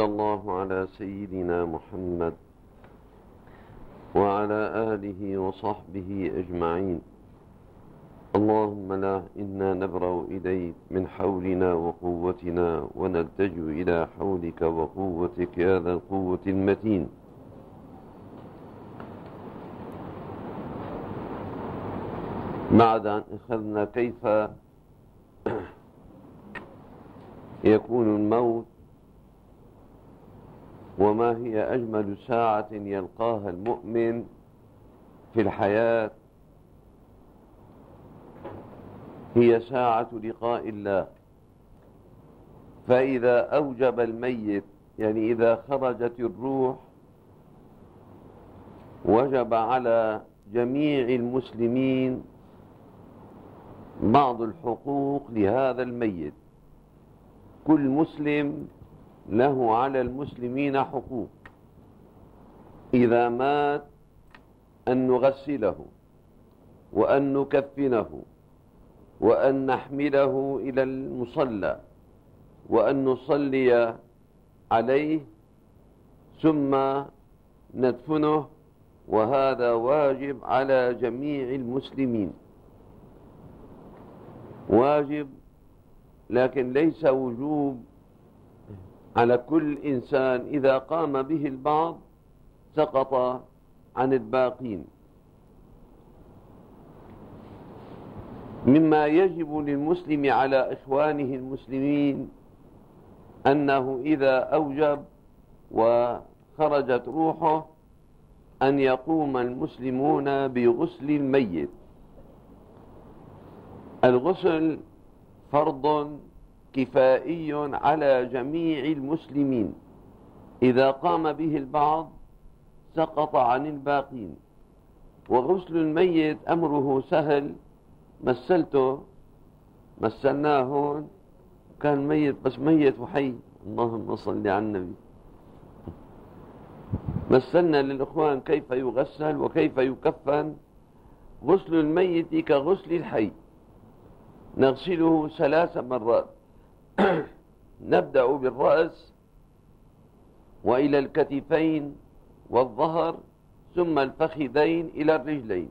الله على سيدنا محمد وعلى آله وصحبه أجمعين. اللهم لا إنا نبرأ إليك من حولنا وقوتنا ونلتجئ إلى حولك وقوتك يا ذا القوة المتين. بعد أن أخذنا كيف يكون الموت وما هي أجمل ساعة يلقاها المؤمن في الحياة، هي ساعة لقاء الله. فإذا أوجب الميت، يعني إذا خرجت الروح، وجب على جميع المسلمين بعض الحقوق لهذا الميت. كل مسلم له على المسلمين حقوق. إذا مات أن نغسله وأن نكفنه وأن نحمله إلى المصلى وأن نصلي عليه ثم ندفنه، وهذا واجب على جميع المسلمين، واجب، لكن ليس وجوب على كل إنسان. إذا قام به البعض سقط عن الباقين. مما يجب للمسلم على إخوانه المسلمين أنه إذا أوجب وخرجت روحه أن يقوم المسلمون بغسل الميت. الغسل فرض كفائي على جميع المسلمين. إذا قام به البعض سقط عن الباقين. وغسل الميت أمره سهل. مثلناه هون، كان ميت بس ميت وحي، اللهم صل على النبي. مثلنا للإخوان كيف يغسل وكيف يكفن. غسل الميت كغسل الحي، نغسله 3 مرات. نبدأ بالرأس وإلى الكتفين والظهر، ثم الفخذين إلى الرجلين.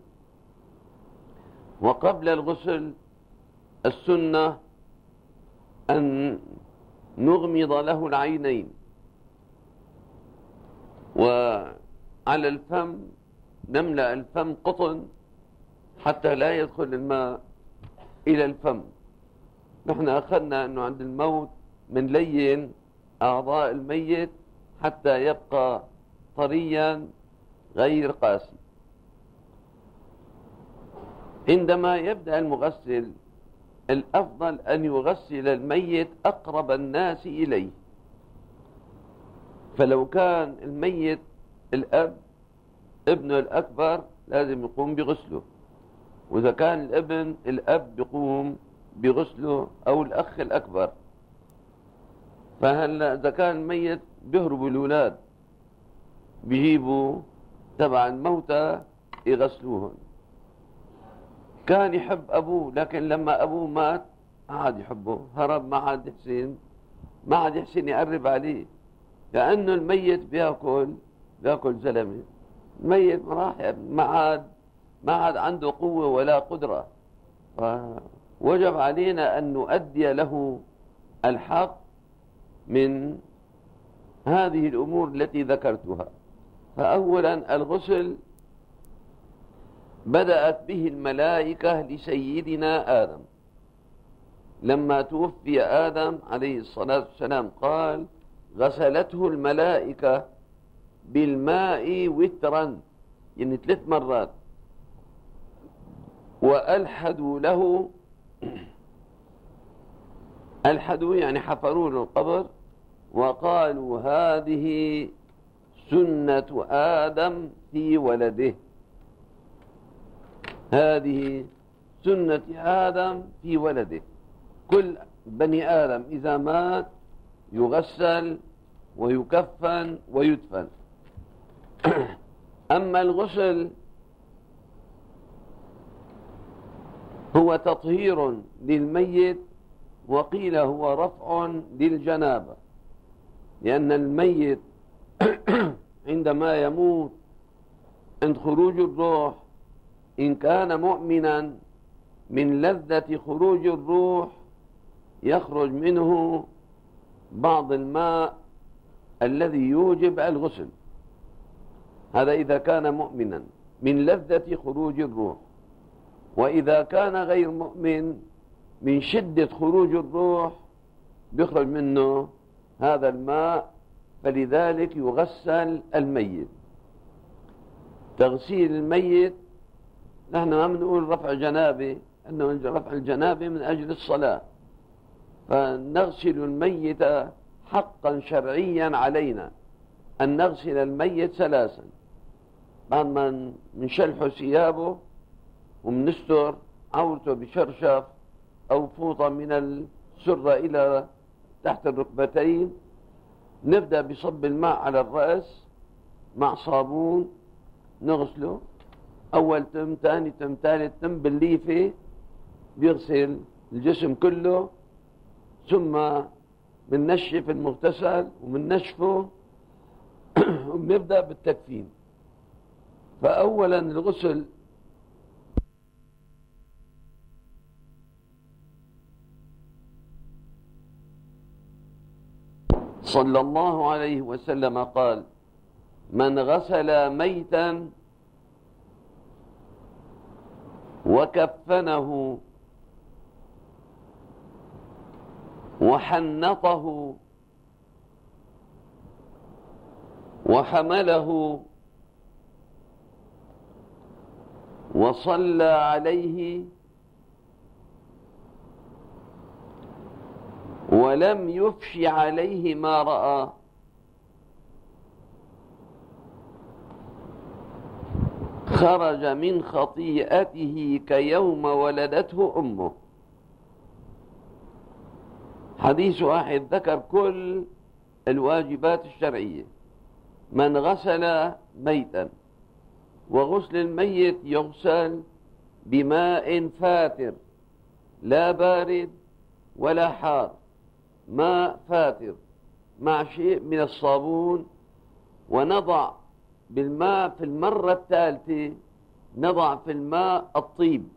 وقبل الغسل السنة أن نغمض له العينين، وعلى الفم نملأ الفم قطن حتى لا يدخل الماء إلى الفم. نحن أخذنا أنه عند الموت من لين أعضاء الميت حتى يبقى طريا غير قاسي. عندما يبدأ المغسل، الأفضل أن يغسل الميت أقرب الناس إليه. فلو كان الميت الأب، ابنه الأكبر لازم يقوم بغسله، وإذا كان الابن، الأب يقوم بغسله أو الأخ الأكبر. فهلا إذا كان الميت بيهربوا الأولاد، بيجيبوا تبع الموتى يغسلوهم. كان يحب أبوه، لكن لما أبوه مات ما عاد يحبه، هرب، ما عاد يحسن يقرب عليه، لأنه الميت بياكل زلمة. الميت ما عاد عنده قوة ولا قدرة. وجب علينا أن نؤدي له الحق من هذه الأمور التي ذكرتها. فأولا الغسل بدأت به الملائكة لسيدنا آدم. لما توفي آدم عليه الصلاة والسلام قال: غسلته الملائكة بالماء وترا، يعني 3 مرات، وألحدوا له، ألحدوا يعني حفروا له القبر، وقالوا: هذه سنة آدم في ولده، هذه سنة آدم في ولده. كل بني آدم إذا مات يغسل ويكفن ويدفن. أما الغسل هو تطهير للميت، وقيل هو رفع للجنابة. لأن الميت عندما يموت عند خروج الروح إن كان مؤمنا من لذة خروج الروح يخرج منه بعض الماء الذي يوجب الغسل. هذا إذا كان مؤمنا من لذة خروج الروح. وإذا كان غير مؤمن من شدة خروج الروح بيخرج منه هذا الماء، فلذلك يغسل الميت. تغسيل الميت نحن ما بنقول رفع جنابه، أنه رفع الجنابه من أجل الصلاة، فنغسل الميت حقا شرعيا علينا أن نغسل الميت ثلاثا. بعد ما نشلح ثيابه ومنستر عورته بشرشف أو فوطة من السرة إلى تحت الركبتين، نبدأ بصب الماء على الرأس مع صابون، نغسله أول تم، ثاني تم، ثالث تم بالليفة، بيغسل الجسم كله. ثم بننشف المغتسل وبننشفه وبنبدأ بالتكفين. فأولا الغسل صلى الله عليه وسلم قال: من غسل ميتا وكفنه وحنطه وحمله وصلى عليه ولم يفش عليه ما رأى خرج من خطيئته كيوم ولدته أمه. حديث واحد ذكر كل الواجبات الشرعية. من غسل ميتا، وغسل الميت يغسل بماء فاتر لا بارد ولا حار، ماء فاتر مع شيء من الصابون، ونضع بالماء في المرة الثالثة نضع في الماء الطيب،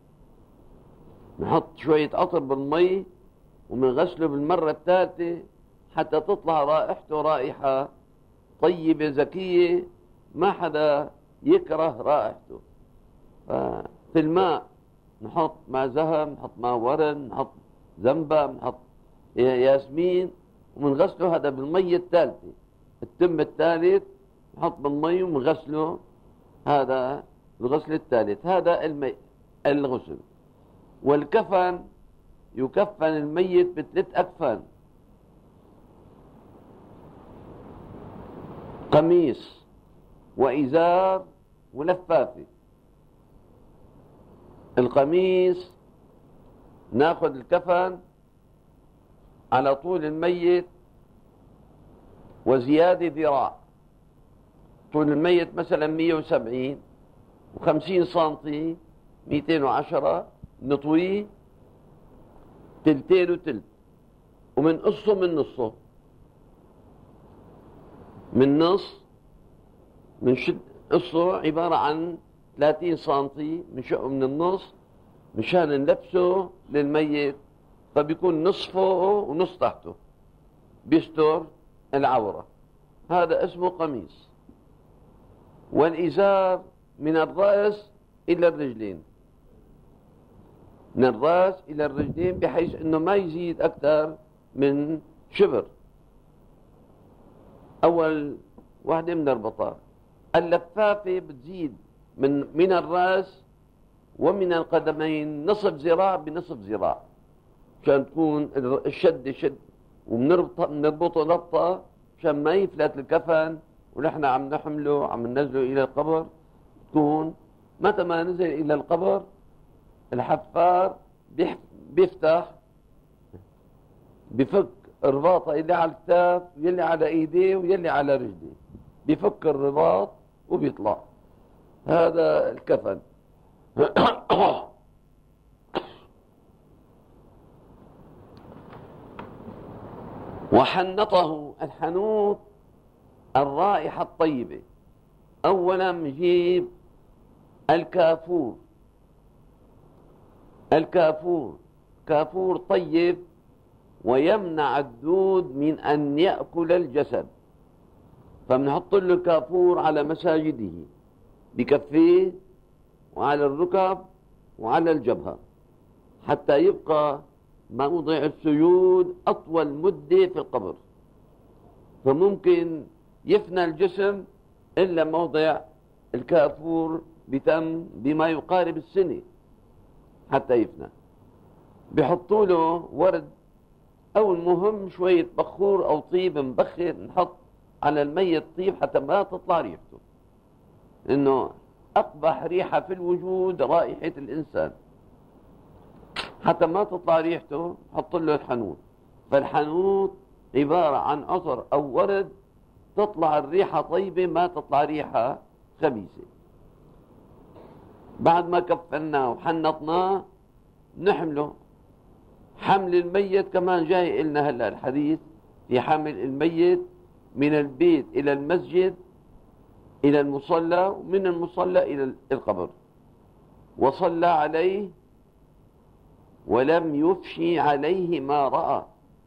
نحط شوية عطر بالمي ومنغسله بالمرة الثالثة حتى تطلع رائحته رائحة طيبة زكية ما حدا يكره رائحته. في الماء نحط ماء زهم، نحط ماء ورد، نحط زنبق، نحط ياسمين، ومنغسله هذا بالمية الثالثة. التم الثالث نحط بالمي ومنغسله، هذا الغسل الثالث. هذا الغسل. والكفن يكفن الميت بثلاث أكفان: قميص وإزار ولفافة. القميص ناخذ الكفن على طول الميت وزيادة ذراع. طول الميت مثلا 170 و50 سنتي 210، نطويه تلتين وتلت، ومن قصه من نصه، من نص، من شد قصه عبارة عن 30 سنتي، من شقه من النص مشان نلبسه للميت، فبيكون نص فوقه ونص تحته بيستر العورة. هذا اسمه قميص. والإزار من الرأس إلى الرجلين، من الرأس إلى الرجلين، بحيث أنه ما يزيد أكثر من شبر. أول واحدة من البطار. اللفافة بتزيد من الرأس ومن القدمين نصف ذراع بنصف ذراع، عشان تكون الشد شد، وبنربطه ربطة عشان ما يفلت الكفن ونحن عم نحمله عم ننزله إلى القبر. تكون متى ما نزل إلى القبر الحفار بيفتح، بفك الرباطة اللي على الكتاف ويلي على ايديه ويلي على رجليه، بفك الرباط وبيطلع. هذا الكفن. وحنطه. الحنوط الرائحة الطيبة. أولا نجيب الكافور. الكافور كافور طيب ويمنع الدود من أن يأكل الجسد، فبنحط له الكافور على مساجده بكفيه وعلى الركب وعلى الجبهة حتى يبقى موضع السجود أطول مدة في القبر، فممكن يفنى الجسم إلا موضع الكافور بتم بما يقارب السنة حتى يفنى. بيحطوا له ورد أو المهم شوية بخور أو طيب مبخر، نحط على الميت طيب حتى ما تطلع ريحته، إنه أقبح ريحة في الوجود رائحة الإنسان، حتى ما تطلع ريحته نحط له الحنوط. فالحنوط عبارة عن عطر أو ورد تطلع الريحة طيبة ما تطلع ريحة خبيثة. بعد ما كفناه وحنطناه نحمله. حمل الميت كمان جاي لنا هلا الحديث في حمل الميت من البيت إلى المسجد إلى المصلى، ومن المصلى إلى القبر، وصلى عليه ولم يفشي عليه ما رأى.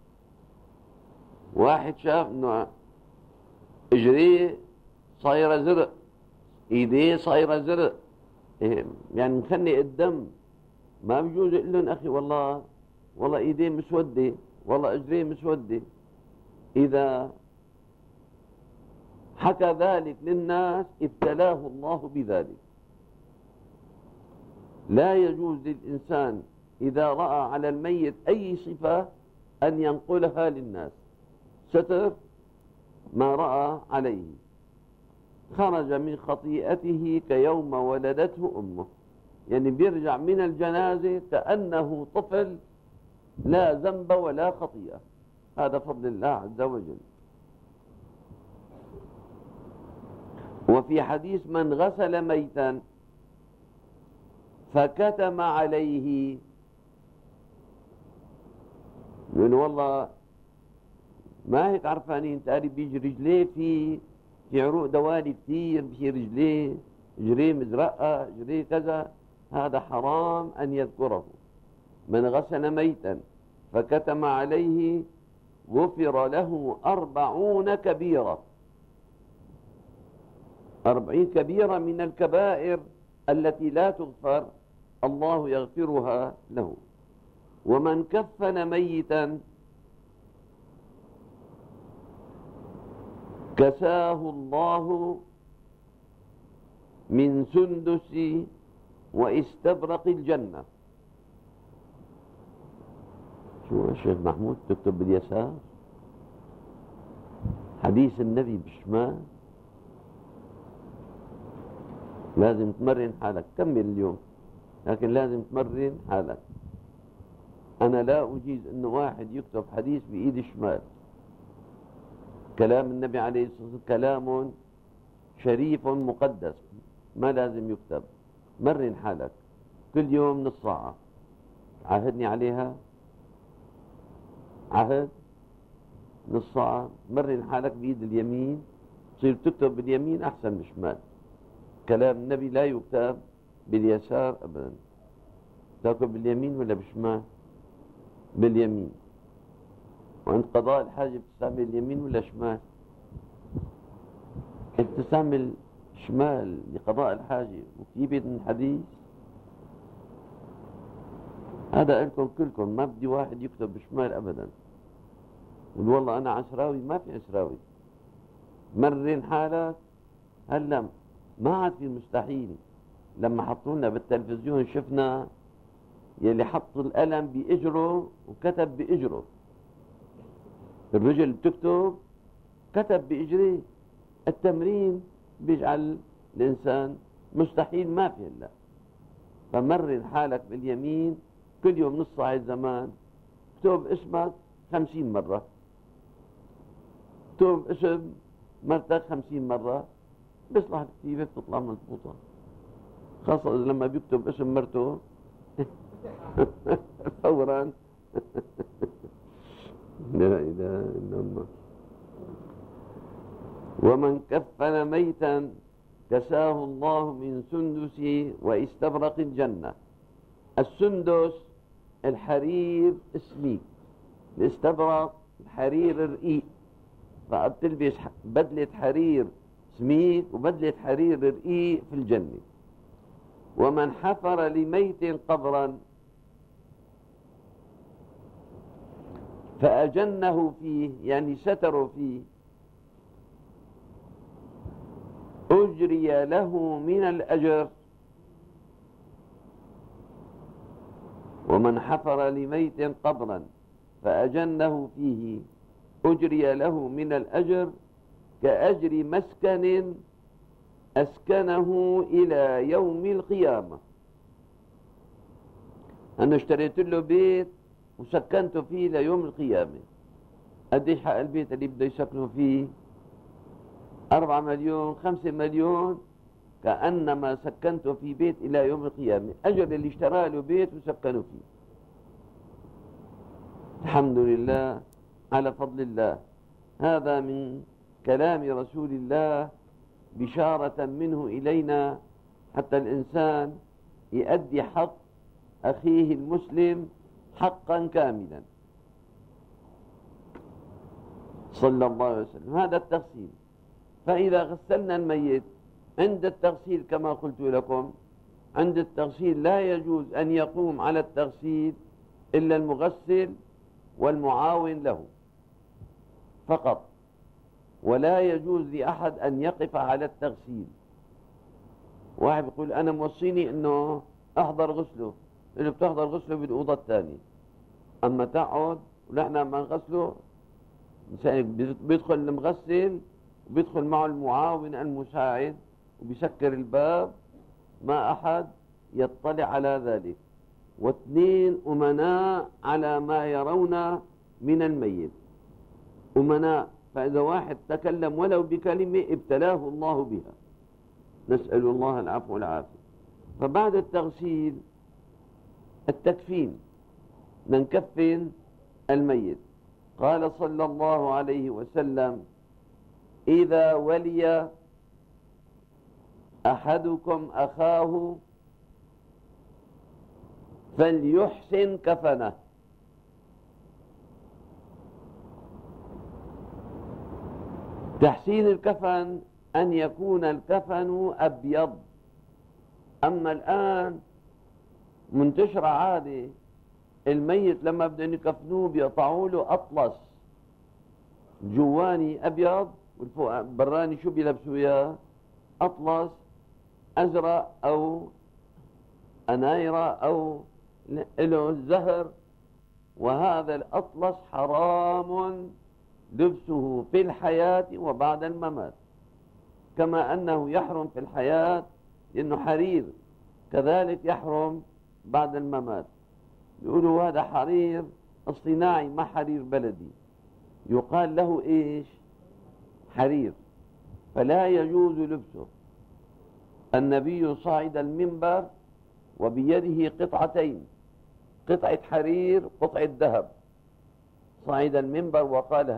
واحد شاف انه اجريه صايره زرق، ايديه صايره زرق، يعني مخنق الدم، ما بيجوز يقول لهم اخي والله ايديه مسوده، والله اجريه مسوده. اذا حكى ذلك للناس ابتلاه الله بذلك. لا يجوز للإنسان إذا رأى على الميت أي صفة أن ينقلها للناس، ستر ما رأى عليه. خرج من خطيئته كيوم ولدته أمه، يعني بيرجع من الجنازة كأنه طفل لا ذنب ولا خطيئة. هذا فضل الله عز وجل. وفي حديث من غسل ميتا فكتم عليه، يقول والله ما هيك عرفانين، تقري بيجي رجليه في عروق دوالي كثير، في رجليه جريه مزرقة، جريه كذا، هذا حرام أن يذكره. من غسل ميتا فكتم عليه غفر له 40 كبيرة. 40 كبيرة من الكبائر التي لا تغفر الله يغفرها له. ومن كفن ميتا كساه الله من سندس واستبرق الجنة. شو يا شيخ محمود تكتب باليسار؟ حديث النبي بالشمال؟ لازم تمرن حالك، كمل اليوم لكن لازم تمرن حالك. أنا لا أجيز أن واحد يكتب حديث بإيد الشمال. كلام النبي عليه الصلاة والسلام كلام شريف مقدس، ما لازم يكتب. مرن حالك كل يوم نص ساعة، عاهدني عليها، عهد نص ساعة. مرن حالك بإيد اليمين، تصير تكتب باليمين أحسن من الشمال. كلام النبي لا يكتب باليسار أبدا. تكتب باليمين ولا بالشمال؟ باليمين. وعند قضاء الحاجة بتستعمل اليمين ولا شمال؟ انت تستعمل شمال لقضاء الحاجة وكتيبة من الحديث. هذا لكم كلكم، ما بدي واحد يكتب بشمال أبدا. والله أنا عشراوي، ما في عشراوي. مرن حالك. هلا ما عاد في مستحيل. لما حطونا بالتلفزيون شفنا يلي حط القلم بإجره وكتب بإجره. الرجل بتكتب كتب بإجريه. التمرين بيجعل الإنسان مستحيل ما في إلا. فمرن حالك باليمين كل يوم نص ساعة زمان. اكتب اسمك 50 مرة، اكتب اسم مرتك 50 مرة، بيصلح الكتيبة بتطلع مضبوطة. خاصة لما بيكتب اسم مرته فورا لا إله إلا الله. ومن كفن ميتا كساه الله من سندس واستبرق الجنة. السندس الحرير السميك، الاستبرق الحرير الرقيق، فبتلبس بدلة حرير سميك وبدلة حرير رقيق في الجنة. ومن حفر لميت قبرا فأجنه فيه، يعني ستروا فيه، أجري له من الأجر. ومن حفر لميت قبرا فأجنه فيه أجري له من الأجر كأجر مسكن أسكنه إلى يوم القيامة. أنا اشتريت له بيت وسكنته فيه ليوم القيامة. قديش حق البيت اللي بده يسكنوا فيه؟ 4 مليون 5 مليون، كأنما سكنته في بيت إلى يوم القيامة. أجر اللي اشترى له بيت وسكنوا فيه. الحمد لله على فضل الله. هذا من كلام رسول الله بشارة منه إلينا حتى الإنسان يؤدي حق أخيه المسلم حقا كاملا صلى الله عليه وسلم. هذا التغسيل. فإذا غسلنا الميت عند التغسيل كما قلت لكم، عند التغسيل لا يجوز أن يقوم على التغسيل إلا المغسل والمعاون له فقط، ولا يجوز لأحد أن يقف على التغسيل. واحد يقول أنا موصيني أنه أحضر غسله، اللي بتحضر غسله بالأوضة الثانية، أما تقعد ونحن ما نغسله بيدخل المغسل وبيدخل معه المعاون المساعد وبيسكر الباب، ما أحد يطلع على ذلك، واثنين أمناء على ما يرون من الميت، أمناء. فإذا واحد تكلم ولو بكلمة ابتلاه الله بها، نسأل الله العفو والعافية. فبعد التغسيل التكفين، نكفن الميت. قال صلى الله عليه وسلم: إذا ولي أحدكم أخاه فليحسن كفنه. تحسين الكفن أن يكون الكفن أبيض. أما الآن منتشرة عادة الميت لما بدهم يكفنوه بيقطعوا له أطلس جواني أبيض والفوق براني شو بيلبسوا إياه؟ أطلس أزرق أو أنايرة أو له زهر. وهذا الأطلس حرام لبسه في الحياة وبعد الممات، كما أنه يحرم في الحياة لأنه حرير، كذلك يحرم بعد الممات. يقولوا هذا حرير اصطناعي ما حرير بلدي، يقال له إيش؟ حرير، فلا يجوز لبسه. النبي صعد المنبر وبيده قطعتين، قطعة حرير قطعة ذهب، صعد المنبر وقال: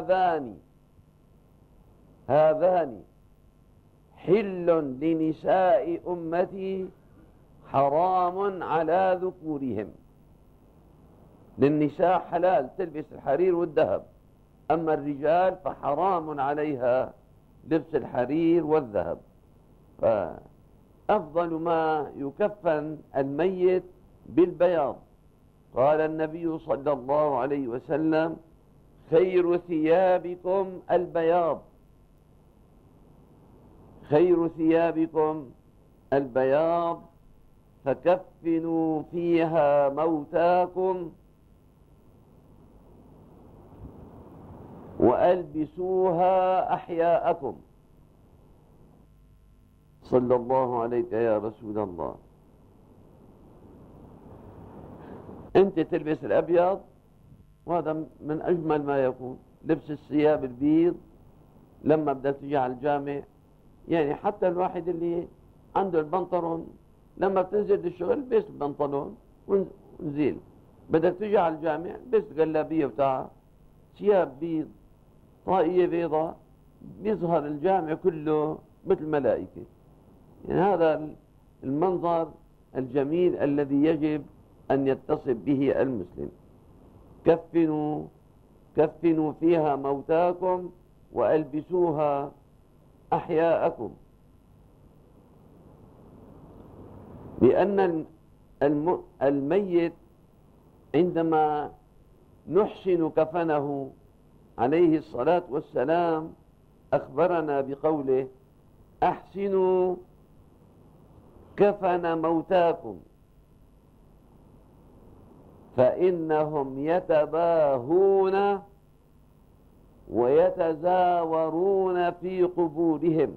هذان حل لنساء أمتي حرام على ذكورهم. للنساء حلال تلبس الحرير والذهب، أما الرجال فحرام عليها لبس الحرير والذهب. فأفضل ما يكفن الميت بالبياض. قال النبي صلى الله عليه وسلم: خير ثيابكم البياض، خير ثيابكم البياض، فكفنوا فيها موتاكم وألبسوها أحياءكم. صلى الله عليك يا رسول الله. أنت تلبس الأبيض، وهذا من أجمل ما يكون، لبس الثياب البيض لما بدك تجي على الجامع. يعني حتى الواحد اللي عنده البنطلون لما بتنزل للشغل بس البنطلون ونزيل، بدك تجي على الجامع بس قلابية بتاعها ثياب بيض، طاقية بيضاء، بيظهر الجامع كله مثل ملائكة. يعني هذا المنظر الجميل الذي يجب أن يتصف به المسلم. كفنوا فيها موتاكم وألبسوها أحياءكم، لأن الميت عندما نحسن كفنه عليه الصلاة والسلام أخبرنا بقوله: أحسنوا كفن موتاكم فإنهم يتباهون ويتزاورون في قبورهم.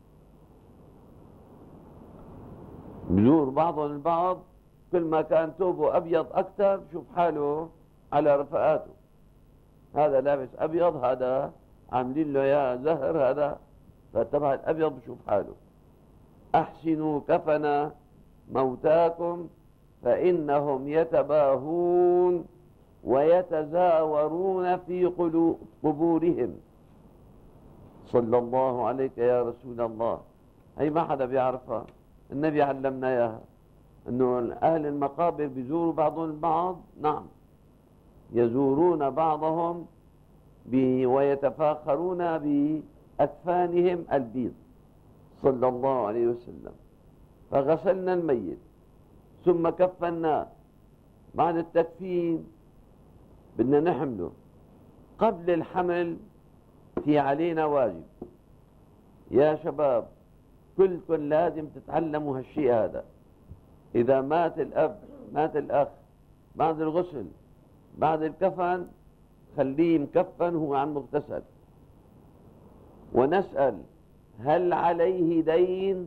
بزور بعضهم البعض، كل ما كان ثوبه أبيض أكثر شوف حاله على رفقاته، هذا لابس أبيض، هذا عاملين له يا زهر، هذا فتبع الأبيض بشوف حاله. أحسنوا كفن موتاكم فإنهم يتباهون ويتزاورون في قبورهم. صلى الله عليك يا رسول الله. هي ما حدا بيعرفها، النبي علمنا اياها، انه اهل المقابر بيزوروا بعضهم البعض. نعم، يزورون بعضهم ويتفاخرون بأكفانهم البيض. صلى الله عليه وسلم. فغسلنا الميت ثم كفناه. بعد التكفين بدنا نحمله. قبل الحمل في علينا واجب يا شباب، كلكم لازم تتعلموا هالشيء هذا. إذا مات الأب، مات الأخ، بعد الغسل، بعد الكفن، خليه مكفن هو عن مغتسل، ونسأل: هل عليه دين؟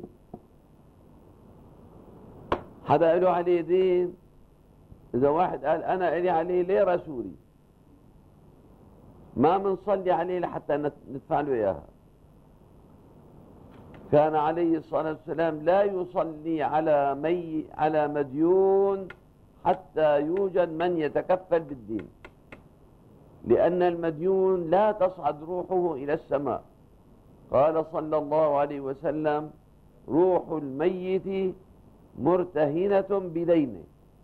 حدا له عليه دين؟ إذا واحد قال أنا إلي عليه ليرة سوري، ما منصلي عليه لحتى ندفع له إياها. كان عليه الصلاة والسلام لا يصلي على مديون حتى يوجد من يتكفل بالدين، لأن المديون لا تصعد روحه إلى السماء. قال صلى الله عليه وسلم: روح الميت مرتهنة بدينه.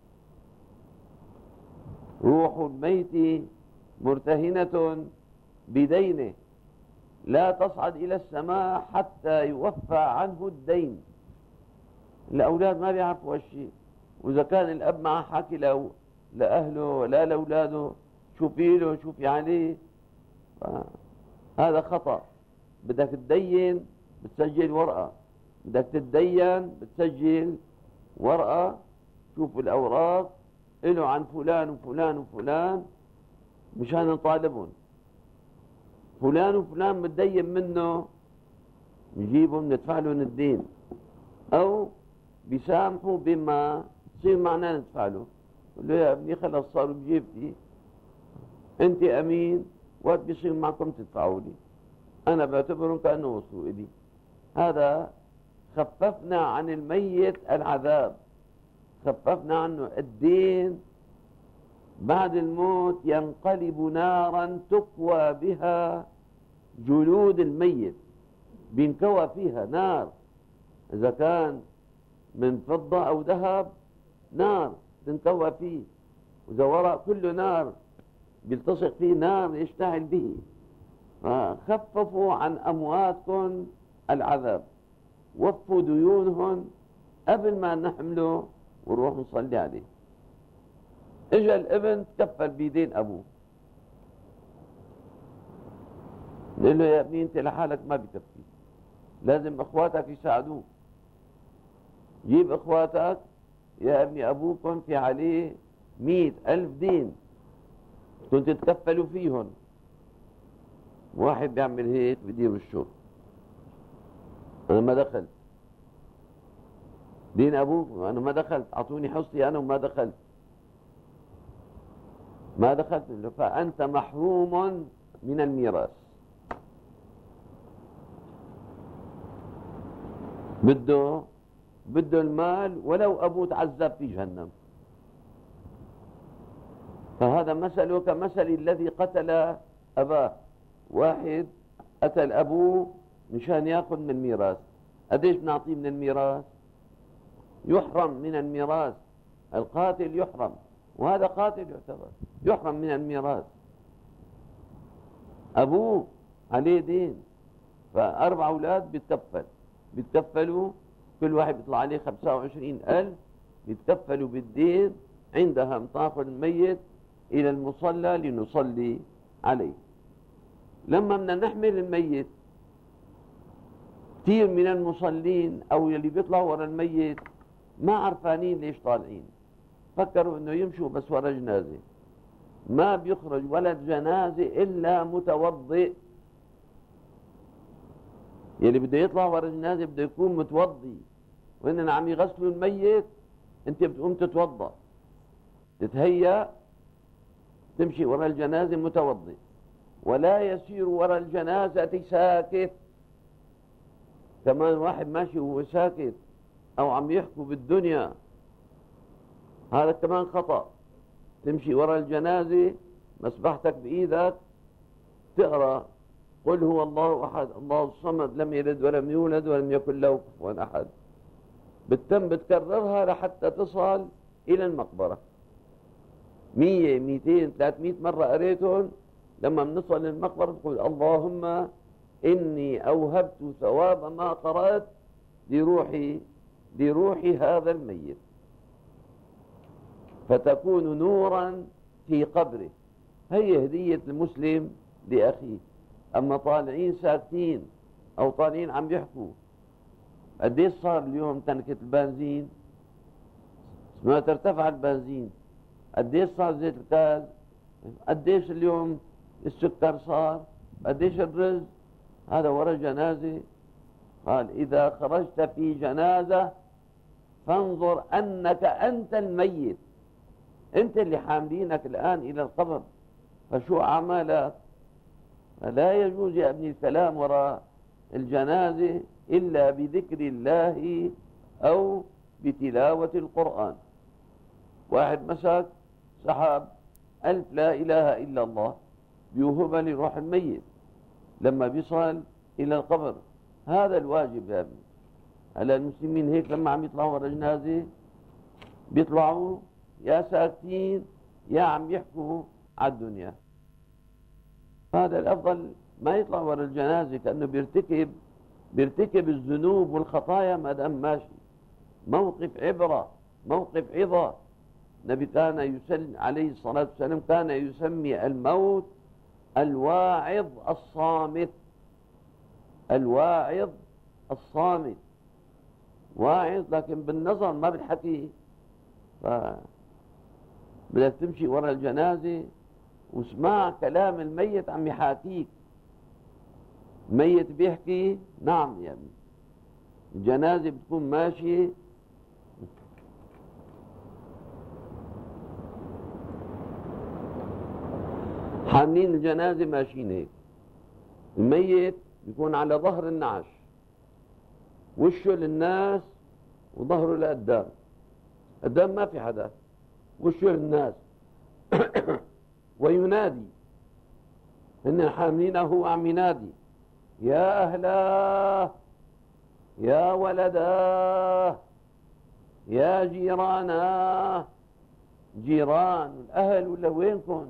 روح الميت مرتهنة بدينه، لا تصعد إلى السماء حتى يوفى عنه الدين. الأولاد ما بيعرفوا هالشيء، وإذا كان الأب معه حكي لأهله ولا لأولاده شوفي له شوفي عليه، هذا خطأ. بدك تدين بتسجل ورقة، بدك تتدين بتسجل ورقة، شوف الأوراق إله عن فلان وفلان وفلان مشان نطالبهم. فلان وفلان متدين منه، نجيبهم ندفع لهم الدين، أو بيسامحوا بما تصير معنا ندفع له. قل له: يا ابني خلص صاروا بجيبتي، أنت أمين، وقت بيصير معكم تدفعوا لي، أنا بعتبرهم كأنه وصلوا إلي. هذا خففنا عن الميت العذاب، خففنا عنه الدين. بعد الموت ينقلب نارا تقوى بها جلود الميت، بينكوى فيها نار، إذا كان من فضة أو ذهب نار تنكوى فيه، وإذا وراء كله نار بيلتصق فيه نار يشتعل به. فخففوا عن أمواتكم العذاب، وفوا ديونهم قبل ما نحمله ونروح نصلي عليه. اجى الابن تكفل بيدين ابوه، نقول له: يا ابني انت لحالك ما بكفي، لازم اخواتك يساعدوك. جيب اخواتك، يا ابني ابوكم في عليه 100,000 دين كنت تتكفلوا فيهم. واحد بيعمل هيك بدير الشغل، انا ما دخلت، دين ابوك انا ما دخلت، اعطوني حصتي انا وما دخلت، ما دخلت له، فأنت محروم من الميراث. بده المال ولو أبوه تعذب في جهنم. فهذا مثله كمثل الذي قتل أباه. واحد قتل أبوه مشان يأخذ من الميراث، قديش بنعطيه من الميراث؟ يحرم من الميراث، القاتل يحرم، وهذا قاتل يعتبر يحرم من الميراث. أبوه عليه دين، فأربع أولاد بيتكفلوا كل واحد بيطلع عليه 25,000، بيتكفلوا بالدين. عندها تاخذ الميت إلى المصلى لنصلي عليه. لما بدنا نحمل الميت، كثير من المصلين أو اللي بيطلعوا ورا الميت ما عرفانين ليش طالعين، فكروا إنه يمشوا بس ورا جنازة. ما بيخرج ولا جنازة إلا متوضئ. يلي بده يطلع ورا جنازة بده يكون متوضي، وإننا عم يغسلوا الميت أنت بتقوم تتوضأ، تتهيأ، تمشي ورا الجنازة متوضئ. ولا يسير ورا الجنازة ساكت. كمان واحد ماشي وهو ساكت أو عم يحكوا بالدنيا، هذا كمان خطأ. تمشي ورا الجنازة مسبحتك بإيدك، تقرأ قل هو الله أحد الله الصمد لم يلد ولم يولد ولم يكن له كفوا أحد. بتكررها لحتى تصل إلى المقبرة 100 200 300 مرة قريتهم. لما بنصل للمقبرة تقول اللهم إني أوهبت ثواب ما قرأت لروحي هذا الميت، فتكون نورا في قبره. هي هدية المسلم لأخيه. أما طالعين ساكتين أو طالعين عم يحكوا، قديش صار اليوم تنكة البنزين؟ ما ترتفع البنزين. قديش صار زيت الغاز؟ قديش اليوم السكر صار؟ قديش الرز؟ هذا ورا جنازة. قال إذا خرجت في جنازة فانظر أنك أنت الميت، أنت اللي حاملينك الآن إلى القبر، فشو أعمالك؟ فلا يجوز يا ابني الكلام وراء الجنازة إلا بذكر الله أو بتلاوة القرآن. واحد مسك سحب 1000 لا إله إلا الله بيوهبها لروح الميت لما بيصل إلى القبر. هذا الواجب يا ابني. هلا المسلمين هيك لما عم يطلعوا ورا جنازة بيطلعوا يا ساكتين يا عم يحكوا على الدنيا. هذا الأفضل ما يطلع ورا الجنازة، كأنه بيرتكب الذنوب والخطايا ما دام ماشي. موقف عبرة، موقف عظة. النبي كان يسلم عليه الصلاة والسلام كان يسمي الموت الواعظ الصامت. الواعظ الصامت، واعظ لكن بالنظر ما بالحكي. بدك تمشي ورا الجنازة واسمع كلام الميت عم يحاكيك. الميت بيحكي نعم يا ابني. الجنازة بتكون ماشية حاملين الجنازة ماشيين هيك، الميت بيكون على ظهر النعش، وشه للناس وظهره لقدام. قدام ما في حدا، وشه للناس وينادي. هن حاملينه هو عم ينادي يا أهلا يا ولدا يا جيرانا. جيران الأهل ولا وينكم؟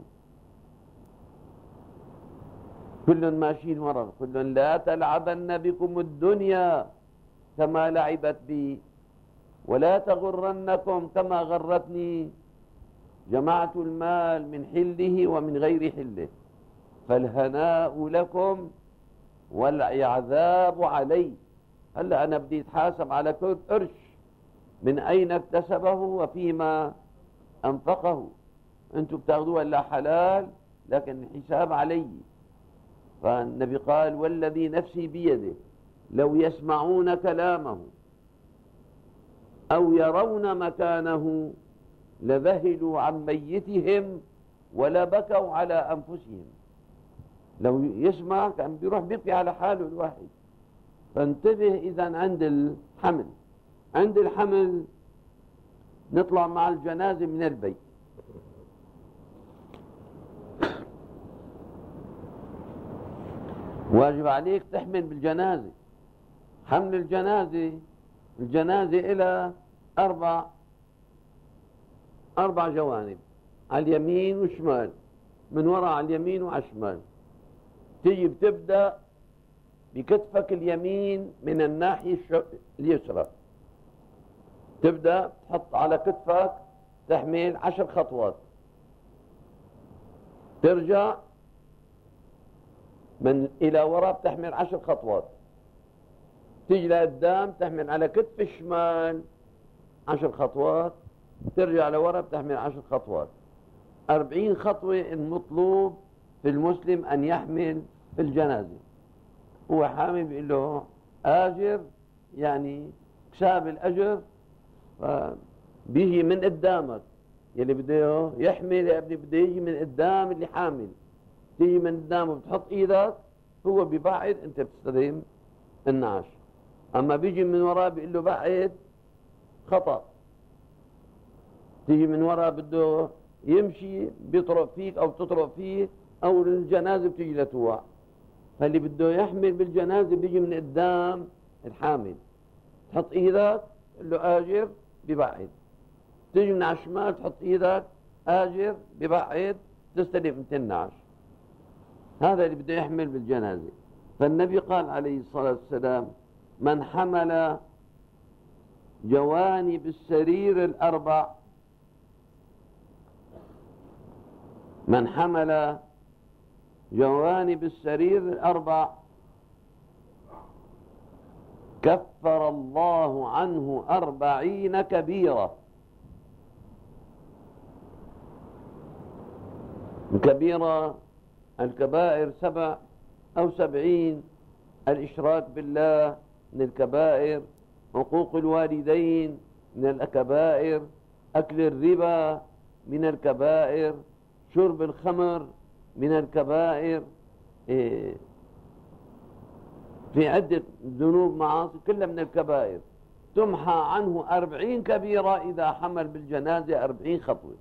كل ماشيين ورا، كل لا تلعبن بكم الدنيا كما لعبت بي ولا تغرنكم كما غرتني. جمعت المال من حله ومن غير حله، فالهناء لكم والعذاب علي. هلا أنا بدي أتحاسب على كل قرش من أين اكتسبه وفيما أنفقه. أنتم بتاخذوها إلا حلال لكن الحساب علي. فالنبي قال والذي نفسي بيده لو يسمعون كلامه أو يرون مكانه لذهلوا عن ميتهم ولبكوا على أنفسهم. لو يسمع كان بيروح بيبكي على حاله الواحد. فانتبه إذن عند الحمل نطلع مع الجنازة من البيت. واجب عليك تحمل بالجنازة. حمل الجنازة إلى أربع جوانب، على اليمين والشمال، من وراء على اليمين وعلى الشمال. تيجي بتبدأ بكتفك اليمين من الناحية اليسرى، تبدأ تحط على كتفك، تحمل 10 خطوات، ترجع من إلى وراء بتحمل 10 خطوات، تيجي لقدام تحمل على كتف الشمال 10 خطوات، ترجع لورا بتحمل 10 خطوات. 40 خطوة المطلوب في المسلم أن يحمل في الجنازة. هو حامل بيقول له آجر، يعني كساب الأجر، بيجي من قدامك. يلي بده يحمل يا ابني بده يجي من قدام اللي حامل، تيجي من قدامه بتحط ايدك، هو ببعد، انت بتستلم النعش. اما بيجي من وراه بيقول له بعد، خطأ. تيجي من وراه بده يمشي بيطرق فيك او تطرق فيه، او الجنازه بتيجي لتوع. فاللي بده يحمل بالجنازه بيجي من قدام الحامل، تحط ايدك تقول له آجر، ببعد. تيجي من على الشمال تحط ايدك، آجر، ببعد، تستلم انت النعش. هذا اللي بده يحمل بالجنازة. فالنبي قال عليه الصلاة والسلام: من حمل جوانب السرير الأربع، من حمل جوانب السرير الأربع كفر الله عنه 40 كبيرة. الكبيرة الكبائر 7 أو 70. الإشراك بالله من الكبائر، حقوق الوالدين من الكبائر، أكل الربا من الكبائر، شرب الخمر من الكبائر، في عدة ذنوب معاصي كلها من الكبائر. تمحى عنه 40 كبيرة إذا حمل بالجنازة 40 خطوة.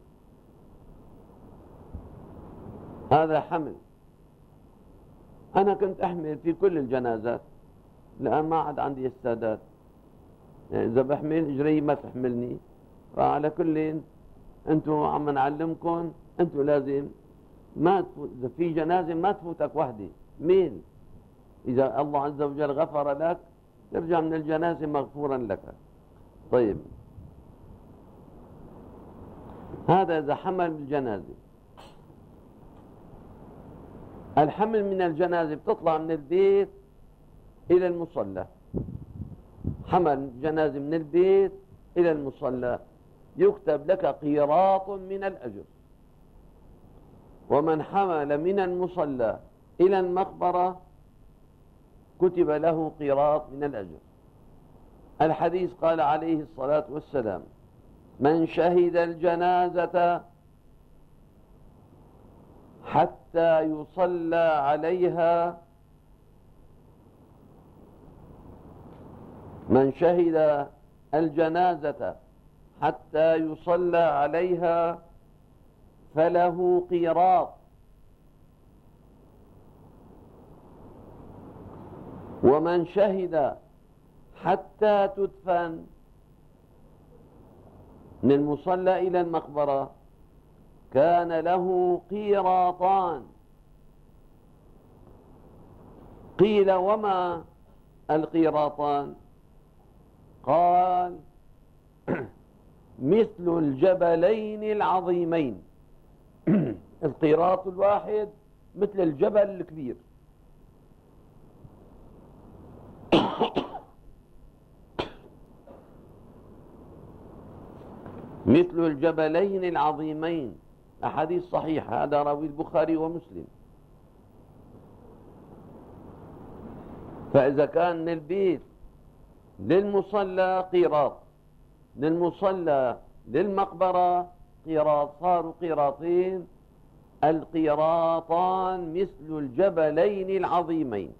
هذا حمل. أنا كنت أحمل في كل الجنازات، لأن ما عاد عندي استعداد. يعني إذا بحمل إجري ما تحملني. فعلى كل أنتوا عم نعلمكم، أنتوا لازم ما تفوت، إذا في جنازة ما تفوتك وحدي، ميل. إذا الله عز وجل غفر لك ترجع من الجنازة مغفورا لك. طيب، هذا إذا حمل بالجنازة. الحمل من الجنازة بتطلع من البيت إلى المصلى. حمل جنازة من البيت إلى المصلى يكتب لك قيراط من الأجر. ومن حمل من المصلى إلى المقبرة كتب له قيراط من الأجر. الحديث قال عليه الصلاة والسلام: من شهد الجنازة حتى يصلى عليها، من شهد الجنازة حتى يصلى عليها فله قيراط، ومن شهد حتى تدفن من المصلى إلى المقبرة كان له قيراطان. قيل: وما القيراطان؟ قال: مثل الجبلين العظيمين. القيراط الواحد مثل الجبل الكبير. مثل الجبلين العظيمين. أحاديث صحيحة، هذا رواه البخاري ومسلم. فإذا كان من البيت للمصلى قيراط، من المصلى للمقبرة قيراط، صاروا قيراطين. القيراطان مثل الجبلين العظيمين.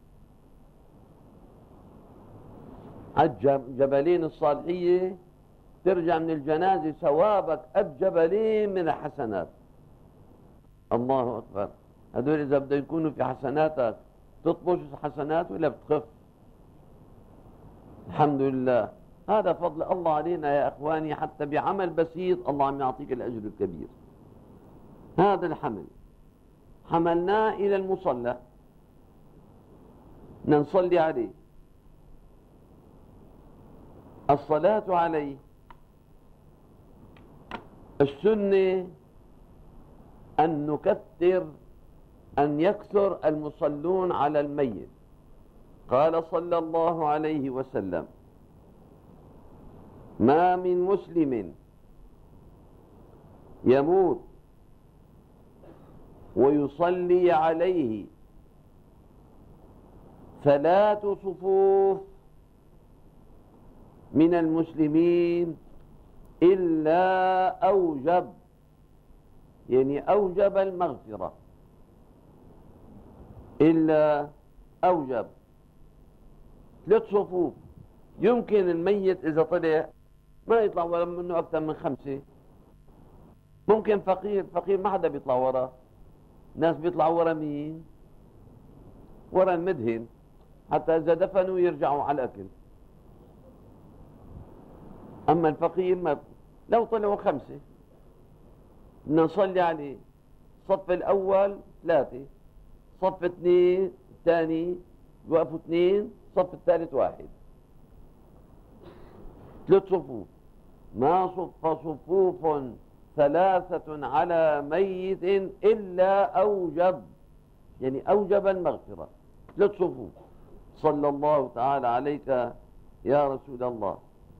الجبلين الصالحية ترجع من الجنازة ثوابك قد جبلين من الحسنات. الله أكبر. هذول إذا بدهم يكونوا في حسناتك تطبش حسنات ولا بتخف؟ الحمد لله. هذا فضل الله علينا يا أخواني، حتى بعمل بسيط الله عم يعطيك الأجر الكبير. هذا الحمل حملناه إلى المصلى نصلي عليه. الصلاة عليه السنة أن يكثر المصلون على الميت. قال صلى الله عليه وسلم: ما من مسلم يموت ويصلي عليه 3 صفوف من المسلمين إلا أوجب، يعني أوجب المغفرة، إلا أوجب 3 صفوف. يمكن الميت إذا طلع ما يطلع ولا منه أكثر من 5. ممكن فقير ما حدا بيطلع وراه. ناس بيطلعوا ورا مين؟ ورا المدهن، حتى إذا دفنوا يرجعوا على الأكل. أما الفقير ما لو طلعوا 5 بدنا نصلي عليه. صف الأول 3، صف 2 الثاني وقفوا 2، صف الثالث 1، 3 صفوف. ما صف صفوف 3 على ميت إلا أوجب، يعني أوجب المغفرة. 3 صفوف. صلى الله تعالى عليك يا رسول الله.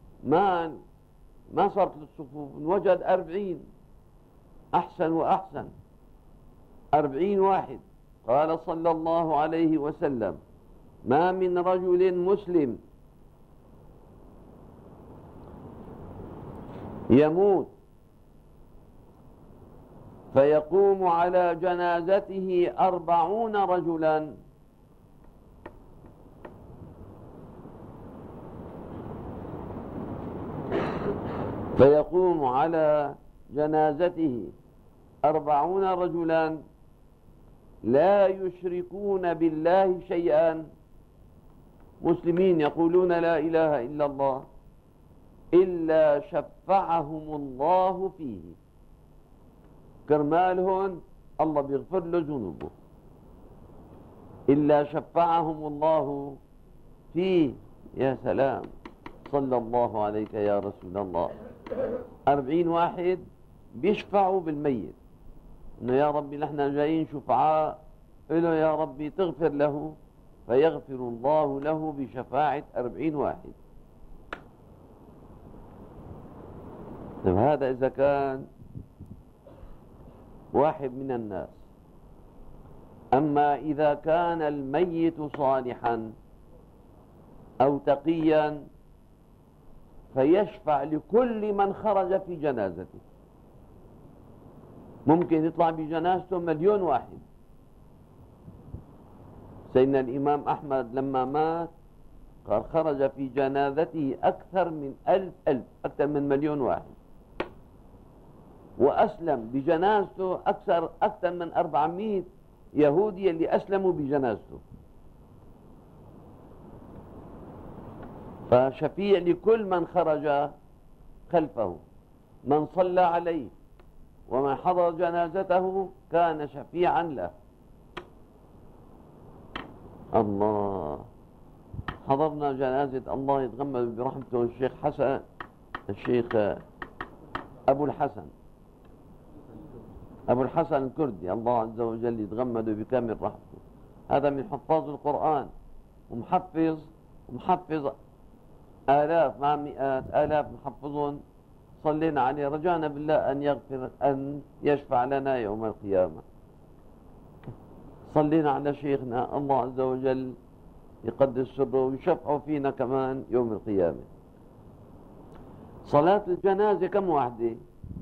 ما صار 3 صفوف، وجد 40 أحسن وأحسن، 40 واحد. قال صلى الله عليه وسلم: ما من رجل مسلم يموت فيقوم على جنازته 40 رجلا فيقوم على جنازته 40 رجلا لا يشركون بالله شيئا، مسلمين يقولون لا إله إلا الله، إلا شفعهم الله فيه. كرمالهم الله بيغفر له ذنوبه. إلا شفعهم الله فيه. يا سلام، صلى الله عليك يا رسول الله. 40 واحد بيشفعوا بالميت، إنه يا ربي نحن جايين شفعاء له، يا ربي تغفر له، فيغفر الله له بشفاعة 40 واحد. طيب هذا إذا كان واحد من الناس. أما إذا كان الميت صالحا أو تقيا فيشفع لكل من خرج في جنازته. ممكن يطلع بجنازته 1,000,000 واحد. سيدنا الإمام أحمد لما مات قال خرج في جنازته أكثر من 1000 أكثر من 1,000,000 واحد، وأسلم بجنازته أكثر من 400 يهودي اللي أسلموا بجنازته. فشفيع لكل من خرج خلفه. من صلى عليه ومن حضر جنازته كان شفيعا له. الله. حضرنا جنازة الله يتغمد برحمته الشيخ أبو الحسن الكردي، الله عز وجل يتغمد بكامل رحمته. هذا من حفاظ القرآن، ومحفظ آلاف مع مئات آلاف محفظون. صلينا عليه، رجعنا بالله أن يشفع لنا يوم القيامة. صلينا على شيخنا، الله عز وجل يقدس سره ويشفعوا فينا كمان يوم القيامة. صلاة الجنازة كم واحدة؟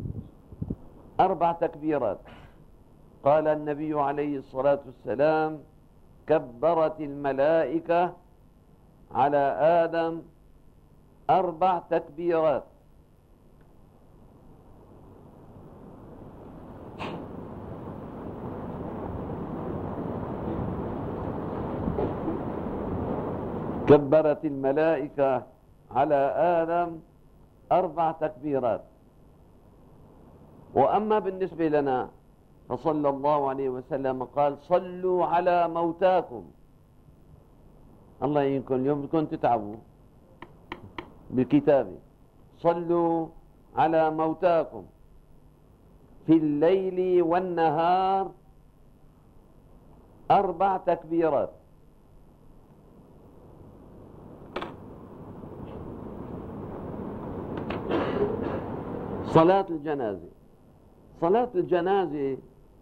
4 تكبيرات. قال النبي عليه الصلاة والسلام: كبرت الملائكة على آدم 4 تكبيرات. كبرت الملائكة على آدم 4 تكبيرات. وأما بالنسبة لنا فصلى الله عليه وسلم قال صلوا على موتاكم. الله يعينكم اليوم بدكم تتعبوا بالكتابة. صلوا على موتاكم في الليل والنهار 4 تكبيرات. صلاة الجنازة. صلاة الجنازة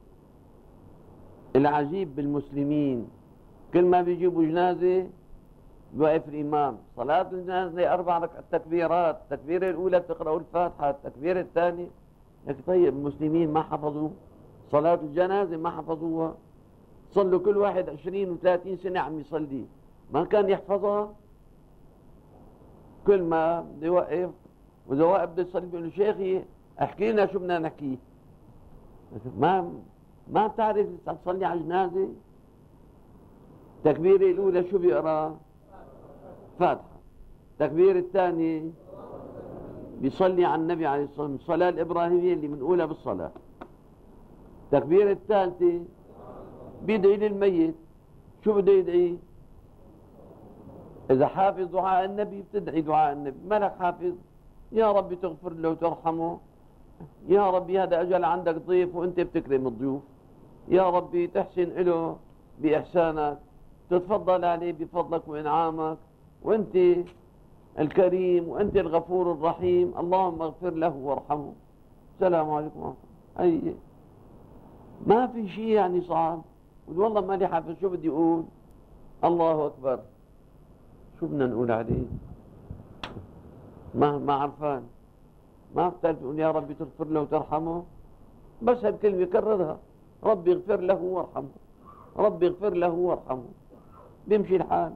العجيب بالمسلمين كل ما بيجيبوا جنازة بوقف الإمام. صلاة الجنازة 4 تكبيرات. التكبيرة الأولى بتقرأوا الفاتحة، التكبيرة الثانية. لكن طيب المسلمين ما حفظوا صلاة الجنازة، ما حفظوها. صلوا كل واحد 20 و30 سنة عم يصلي، ما كان يحفظها. كل ما بده يوقف وإذا واقف بده يصلي بيقول له شيخي احكي لنا شو بدنا نحكيه. ما بتعرف تصلي على جنازة. التكبيرة الأولى شو بيقرأ؟ فاتحة. التكبيرة الثانية بيصلي على النبي عليه الصلاة والسلام، الصلاة الإبراهيمية اللي بنقولها بالصلاة. التكبيرة الثالثة بيدعي للميت. شو بده يدعي؟ إذا حافظ دعاء النبي بتدعي دعاء النبي. مالك حافظ؟ يا ربي تغفر له وترحمه، يا ربي هذا أجل عندك ضيف وأنت بتكرم الضيوف، يا ربي تحسن له بإحسانك، تتفضل عليه بفضلك وإنعامك، وأنت الكريم وأنت الغفور الرحيم، اللهم اغفر له وارحمه. السلام عليكم ورحمة الله. أي ما في شيء يعني صعب. والله ما لي حافظ شو بدي أقول؟ الله أكبر. شو بدنا نقول عليه؟ ما عرفان. ما بتعرف تقول يا ربي تغفر له وترحمه؟ بس هالكلمة كررها، ربي اغفر له وارحمه، ربي اغفر له وارحمه، بيمشي الحال.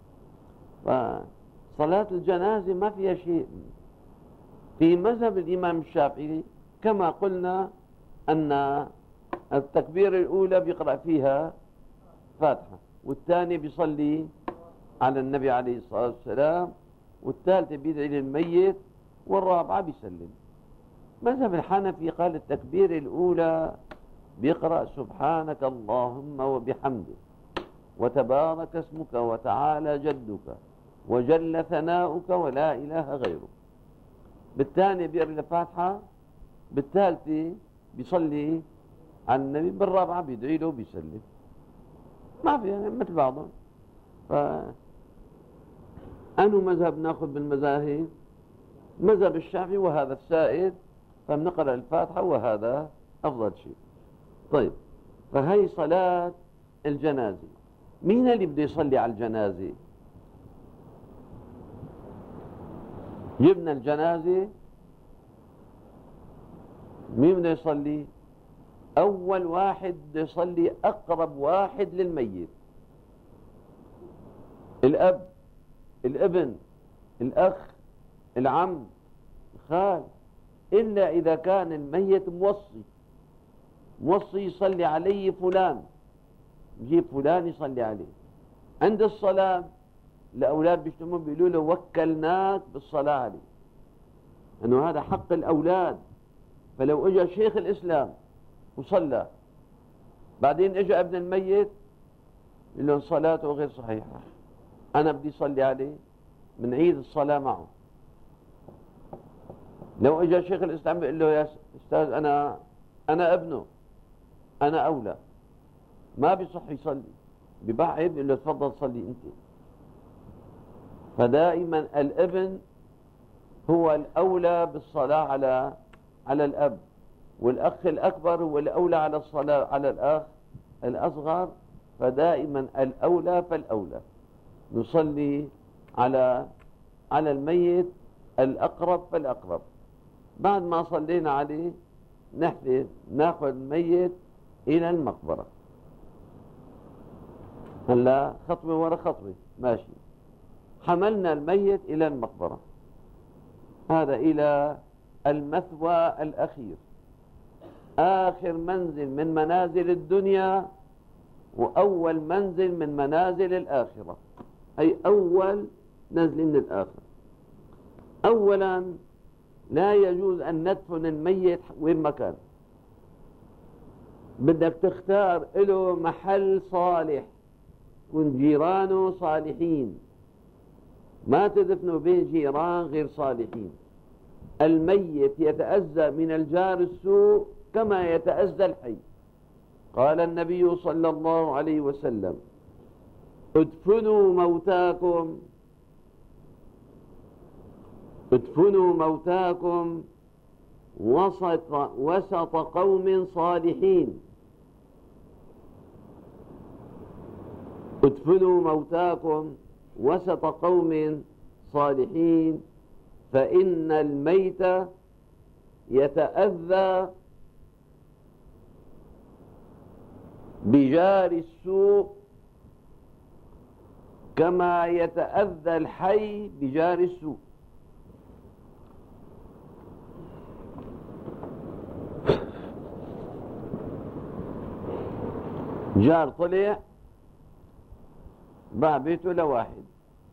فصلاة الجنازة ما فيها شيء. في مذهب الإمام الشافعي كما قلنا أن التكبير الأولى بيقرأ فيها فاتحة، والثاني بيصلي على النبي عليه الصلاة والسلام، والثالثة بيدعي للميت، والرابعة بيسلم. مذهب الحنفي قال التكبير الأولى بيقرأ سبحانك اللهم وبحمدك وتبارك اسمك وتعالى جدك وجل ثناؤك ولا إله غيرك. بالثانية بيقرأ الفاتحة، بالثالثة بيصلي على النبي، بالرابعة بيدعي له وبيسلم. ما في يعني مثل بعضهم. أنو مذهب ناخذ بالمذاهب؟ مذهب الشافعي وهذا السائد، فبنقرأ الفاتحة وهذا أفضل شيء. طيب، فهي صلاة الجنازة. مين اللي بده يصلي على الجنازة؟ جبنا الجنازة، مين بده يصلي؟ أول واحد بده يصلي أقرب واحد للميت، الأب، الابن، الأخ، العم، الخال، إلا إذا كان الميت موصي يصلي عليه فلان، نجيب فلان يصلي عليه. عند الصلاة الأولاد بيجتمعوا بيقولوا له وكلناك بالصلاة عليه، أنه هذا حق الأولاد. فلو اجى شيخ الإسلام وصلى بعدين اجى ابن الميت يقول له صلاته غير صحيحة، أنا بدي صلي عليه، بنعيد الصلاة معه. لو اجى شيخ الإسلام بيقول له يا أستاذ أنا ابنه، أنا أولى، ما بيصح يصلي، ببعد بيقول له تفضل صلي أنت. فدائما الابن هو الأولى بالصلاة على الأب، والأخ الأكبر هو الأولى على الصلاة على الأخ الأصغر. فدائما الأولى فالأولى، نصلي على الميت الأقرب فالأقرب. بعد ما صلينا عليه نحن ناخذ الميت إلى المقبرة. هلا خطوة ورا خطوة ماشي. حملنا الميت إلى المقبرة، هذا إلى المثوى الأخير، آخر منزل من منازل الدنيا وأول منزل من منازل الآخرة. أي أول نزل من الآخر. أولا لا يجوز أن ندفن الميت وين ما كان، بدك تختار له محل صالح، كن جيرانه صالحين، ما تدفنوا بين جيران غير صالحين. الميت يتأذى من الجار السوء كما يتأذى الحي. قال النبي صلى الله عليه وسلم: ادفنوا موتاكم وسط قوم صالحين. ادفنوا موتاكم وسط قوم صالحين، فإن الميت يتأذى بجار السوء كما يتأذى الحي بجار السوء. جار طلع باع بيته لواحد،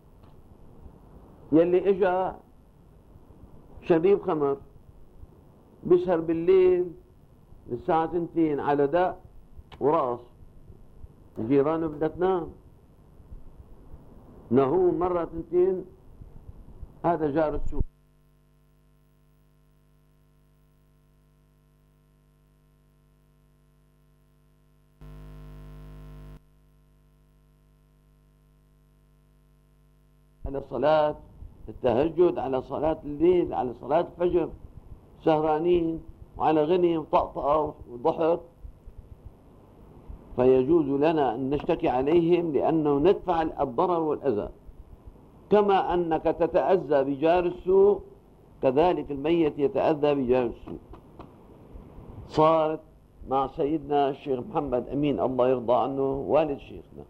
يلي اجا شريب خمر بيسهر بالليل الساعة 2 على داء ورقص، جيرانه بدها تنام، نهو مرة 2، هذا جار السوق. على صلاة التهجد، على صلاة الليل، على صلاة الفجر، سهرانين وعلى غني وطقطقة وضحك، فيجوز لنا أن نشتكي عليهم لأنه ندفع الضرر والأذى. كما أنك تتأذى بجار السوء كذلك الميت يتأذى بجار السوء. صارت مع سيدنا الشيخ محمد أمين الله يرضى عنه والد شيخنا.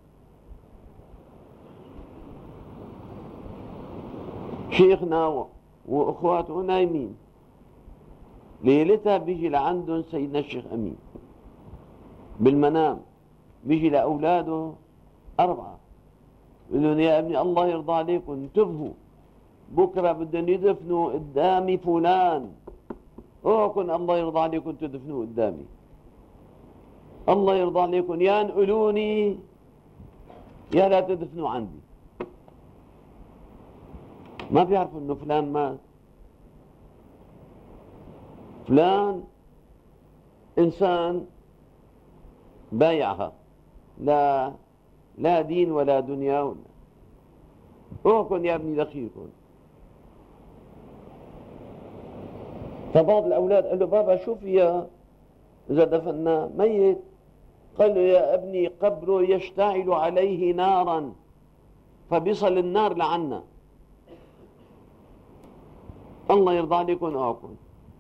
شيخنا وأخواته نايمين، ليلتها بيجي لعندهم سيدنا الشيخ أمين بالمنام، بيجي لأولاده 4، بيقول لهم: يا ابني الله يرضى عليكم انتبهوا، بكرة بدهم يدفنوا قدامي فلان، اوعكم الله يرضى عليكم تدفنوا قدامي، الله يرضى عليكم يا انقلوني يا لا تدفنوا عندي. ما بيعرفوا انه فلان مات. فلان انسان بايعها، لا دين ولا دنيا ولا. اوعكم يا ابني دخيلكم. فبعض الاولاد قال له: بابا شوف يا اذا دفناه ميت. قال له: يا ابني قبره يشتعل عليه نارا فبيصل النار لعنا، الله يرضى عليكم اوعكم.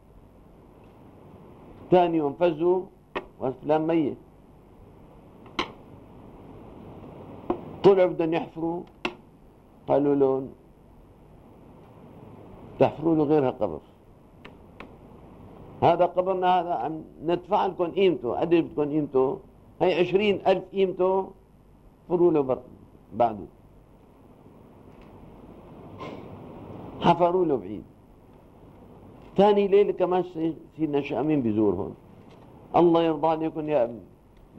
ثاني يوم فزوا وفلان ميت، طلعوا بدهم يحفروا، قالوا لهم: تحفروا له غيرها قبر، هذا قبرنا، هذا عم ندفع لكم قيمته، قد ايش بدكم قيمته؟ هي 20,000 قيمته، فروا له بعده. حفروا له بعيد. ثاني ليلة كمان سيدنا الشيخ أمين بيزورهم: الله يرضى عليكم يا ابني،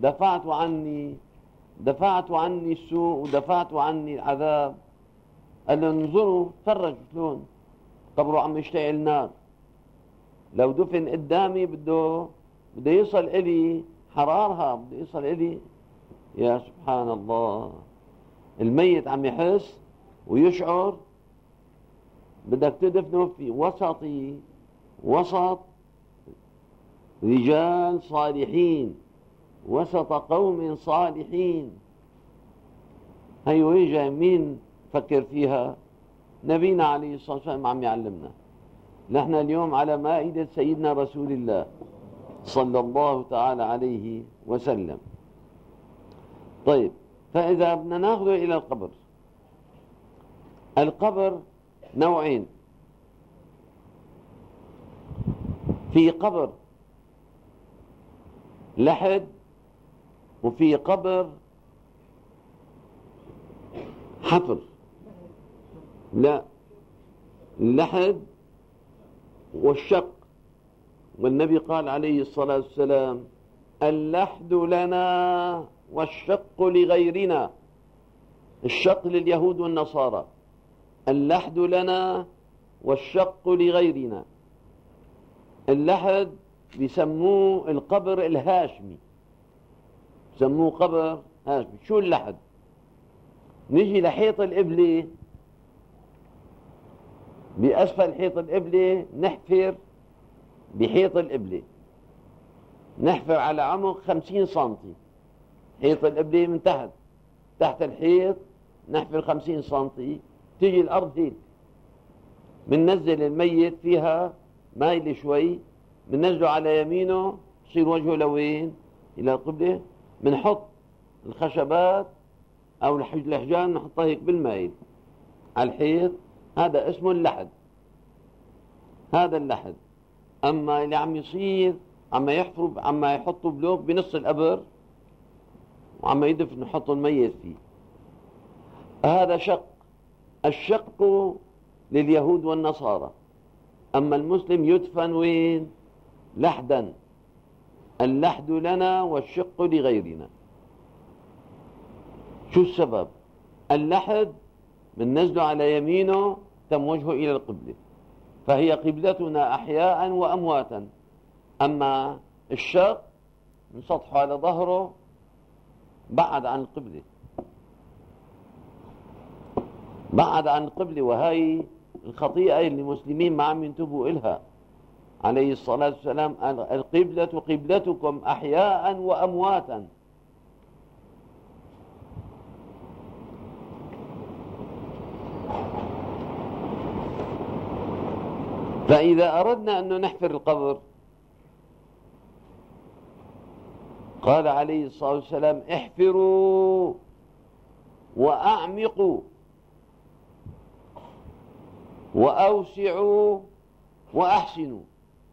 دفعت عني السوء ودفعت عني العذاب. قال له: انظروا تفرجوا شلون قبره عم يشتعل نار، لو دفن قدامي بده يصل إلي حرارها، بده يصل إلي. يا سبحان الله، الميت عم يحس ويشعر. بدك تدفنه في وسط رجال صالحين، وسط قوم صالحين. هي وين جاي؟ مين فكر فيها؟ نبينا عليه الصلاة والسلام عم يعلمنا. نحن اليوم على مائدة سيدنا رسول الله صلى الله تعالى عليه وسلم. طيب، فإذا بدنا ناخذه إلى القبر، القبر نوعين: في قبر لحد، وفي قبر حفر، لا، اللحد والشق. والنبي قال عليه الصلاة والسلام: اللحد لنا والشق لغيرنا. الشق لليهود والنصارى، اللحد لنا والشق لغيرنا. اللحد بيسموه القبر الهاشمي، بيسموه قبر هاشمي. شو اللحد؟ نجي لحيط القبلة، بأسفل حيط القبلة نحفر بحيط القبلة، نحفر على عمق 50 سنتي. حيط القبلة من تحت الحيط نحفر 50 سنتي. تيجي الأرض هيك، مننزل الميت فيها مايل شوي، مننزله على يمينه، يصير وجهه لوين؟ إلى القبلة. منحط الخشبات أو الحجان نحطها هيك بالمايل على الحيط. هذا اسمه اللحد، هذا اللحد. أما اللي عم يصير عم يحفروا، عم يحطوا بلوك بنص القبر وعم يدفن يحطوا الميت فيه، هذا شق. الشق لليهود والنصارى. أما المسلم يدفن وين؟ لحدا. اللحد لنا والشق لغيرنا. شو السبب؟ اللحد بننزله على يمينه تم وجهه إلى القبلة، فهي قبلتنا أحياء وأمواتا. أما الشق من سطحه على ظهره بعد عن القبلة، بعد عن القبلة. وهي الخطيئة اللي المسلمين ما عم ينتبهوا إلها. عليه الصلاة والسلام قال: القبلة قبلتكم أحياء وأمواتا. فإذا أردنا أن نحفر القبر، قال عليه الصلاة والسلام: احفروا وأعمقوا وأوسعوا وأحسنوا.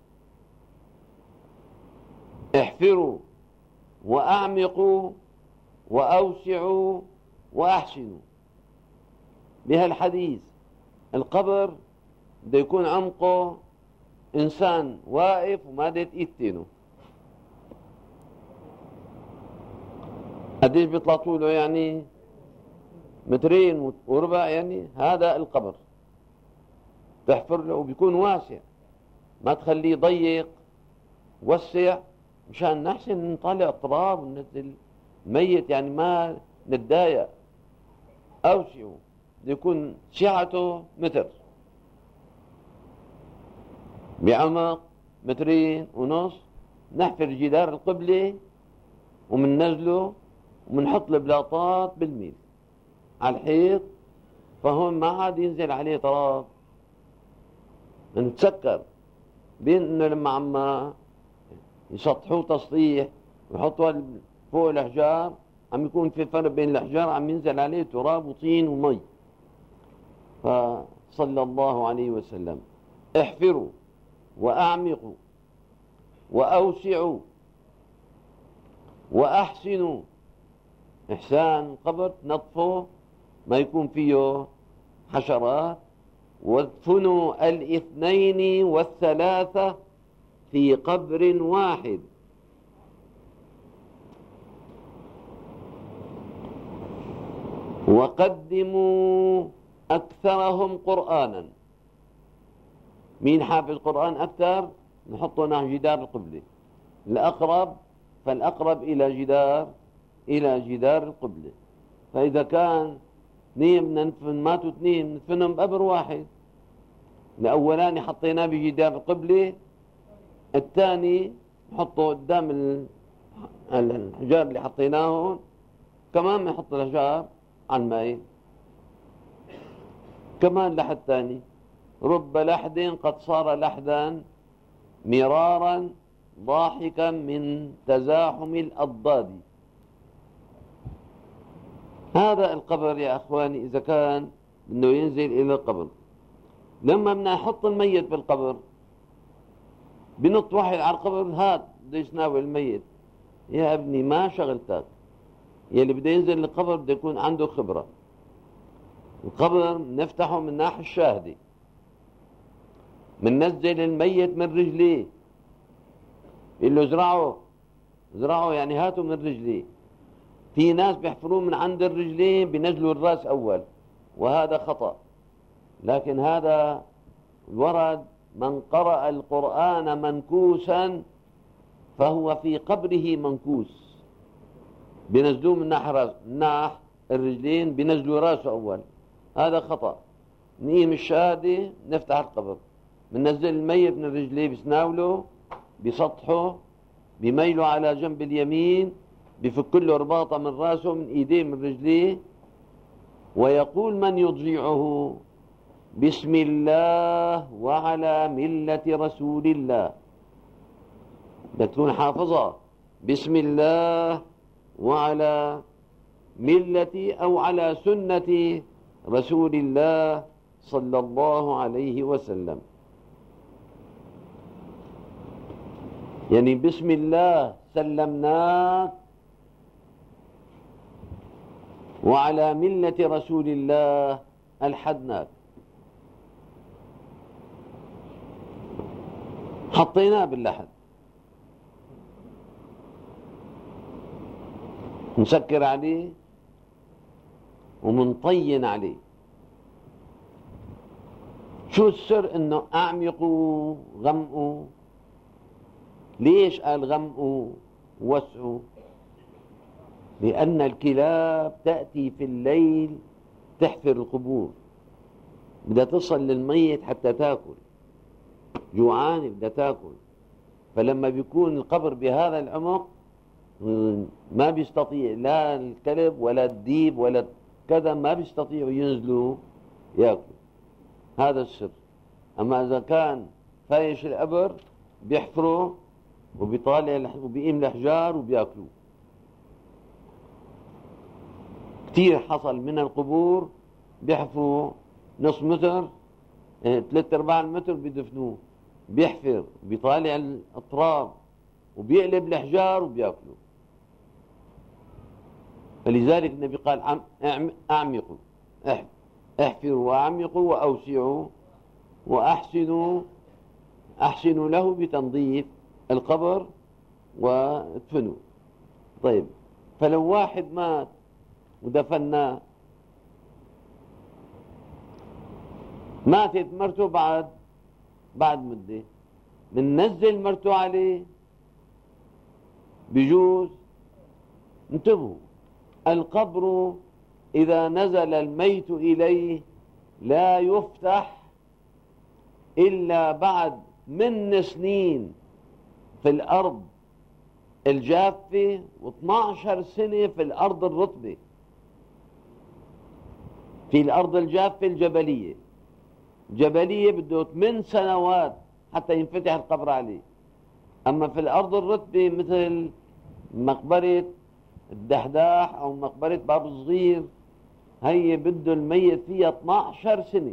احفروا وأعمقوا وأوسعوا وأحسنوا. بهالحديث القبر بده يكون عمقه إنسان واقف وما ديت إيدتينه. قديش بيطلع طوله؟ يعني 2 وربع متر. يعني هذا القبر تحفر له وبيكون واسع، ما تخليه ضيق، وسع مشان نحسن نطلع التراب وننزل ميت، يعني ما نتضايق. أوسعوا، بده يكون سعته 1 متر، بعمق 2.5 متر. نحفر جدار القبلة ومننزله ومنحط البلاطات بالميل على الحيط، فهون ما عاد ينزل عليه تراب. نتسكر بين انه لما عم يسطحوه تسطيح ويحطوا فوق الاحجار عم يكون في فرق بين الاحجار، عم ينزل عليه تراب وطين ومي. فصلى الله عليه وسلم: احفروا وأعمقوا وأوسعوا وأحسنوا. إحسان القبر تنظفه ما يكون فيه حشرات. وادفنوا 2 و3 في قبر واحد. وقدموا أكثرهم قرآنا. مين حافظ القرآن أكثر نحطه نحو جدار القبلة. الأقرب فالأقرب إلى جدار القبلة. فإذا كان 2 ماتوا 2 ندفنهم بقبر واحد. الأولاني حطيناه بجدار القبلة، الثاني نحطه قدام الحجار اللي حطيناهم، كمان نحط الحجار على الماء. كمان لحد ثاني: رب لحد قد صار لحدا مرارا ضاحكا من تزاحم الأضداد. هذا القبر يا أخواني إذا كان إنه ينزل إلى القبر. لما بدنا نحط الميت بالقبر بنط واحد على القبر: هات بده يسناول الميت. يا ابني ما شغلتك، يلي بده ينزل القبر بده يكون عنده خبرة. القبر نفتحه من ناحية الشاهدة، مننزل الميت من رجليه، بيقول له زرعه يعني هاتوا من رجليه. في ناس بيحفروه من عند الرجلين بينزلوا الراس أول، وهذا خطأ. لكن هذا ورد من قرأ القرآن منكوسا فهو في قبره منكوس، بينزلوه من ناح الرجلين، بينزلوا راسه أول، هذا خطأ. نقيم الشهادة نفتح القبر، بننزل الميت من رجليه، بسناوله بسطحه، بميله على جنب اليمين، بفك له رباطة من راسه من ايديه من رجليه، ويقول من يضجعه بسم الله وعلى ملة رسول الله. بتكون حافظة بسم الله وعلى ملة أو على سنة رسول الله صلى الله عليه وسلم. يعني بسم الله سلمناك، وعلى ملة رسول الله ألحدناك، حطيناه باللحد، نسكر عليه ومنطين عليه. شو السر؟ انه اعمقوا غمقوا. ليش قال غمقوا وسعوا؟ لأن الكلاب تأتي في الليل تحفر القبور، بدها تصل للميت حتى تاكل، جوعان بدها تاكل. فلما بيكون القبر بهذا العمق ما بيستطيع لا الكلب ولا الديب ولا كذا، ما بيستطيعوا ينزلوا ياكلوا. هذا السر. أما إذا كان فايش القبر بيحفروا وبيطالع وبيقيم الأحجار وبياكلوا. كثير حصل من القبور بيحفروا نص متر، 3/4 المتر بيدفنوه، بيحفر بيطالع الأطراف وبيقلب الأحجار وبياكلوا. فلذلك النبي قال أعمقوا، احفروا وأعمقوا وأوسعوا وأحسنوا له بتنظيف القبر وادفنوا. طيب، فلو واحد مات ودفناه، ماتت مرته بعد مدة، بننزل مرته عليه، بجوز. انتبهوا، القبر إذا نزل الميت إليه لا يفتح إلا بعد من سنين في الأرض الجافة و12 سنة في الأرض الرطبة. في الأرض الجافة الجبلية بده 8 سنوات حتى ينفتح القبر عليه. أما في الأرض الرطبة مثل مقبرة الدحداح أو مقبرة باب الصغير، هي بده الميت فيها 12 سنة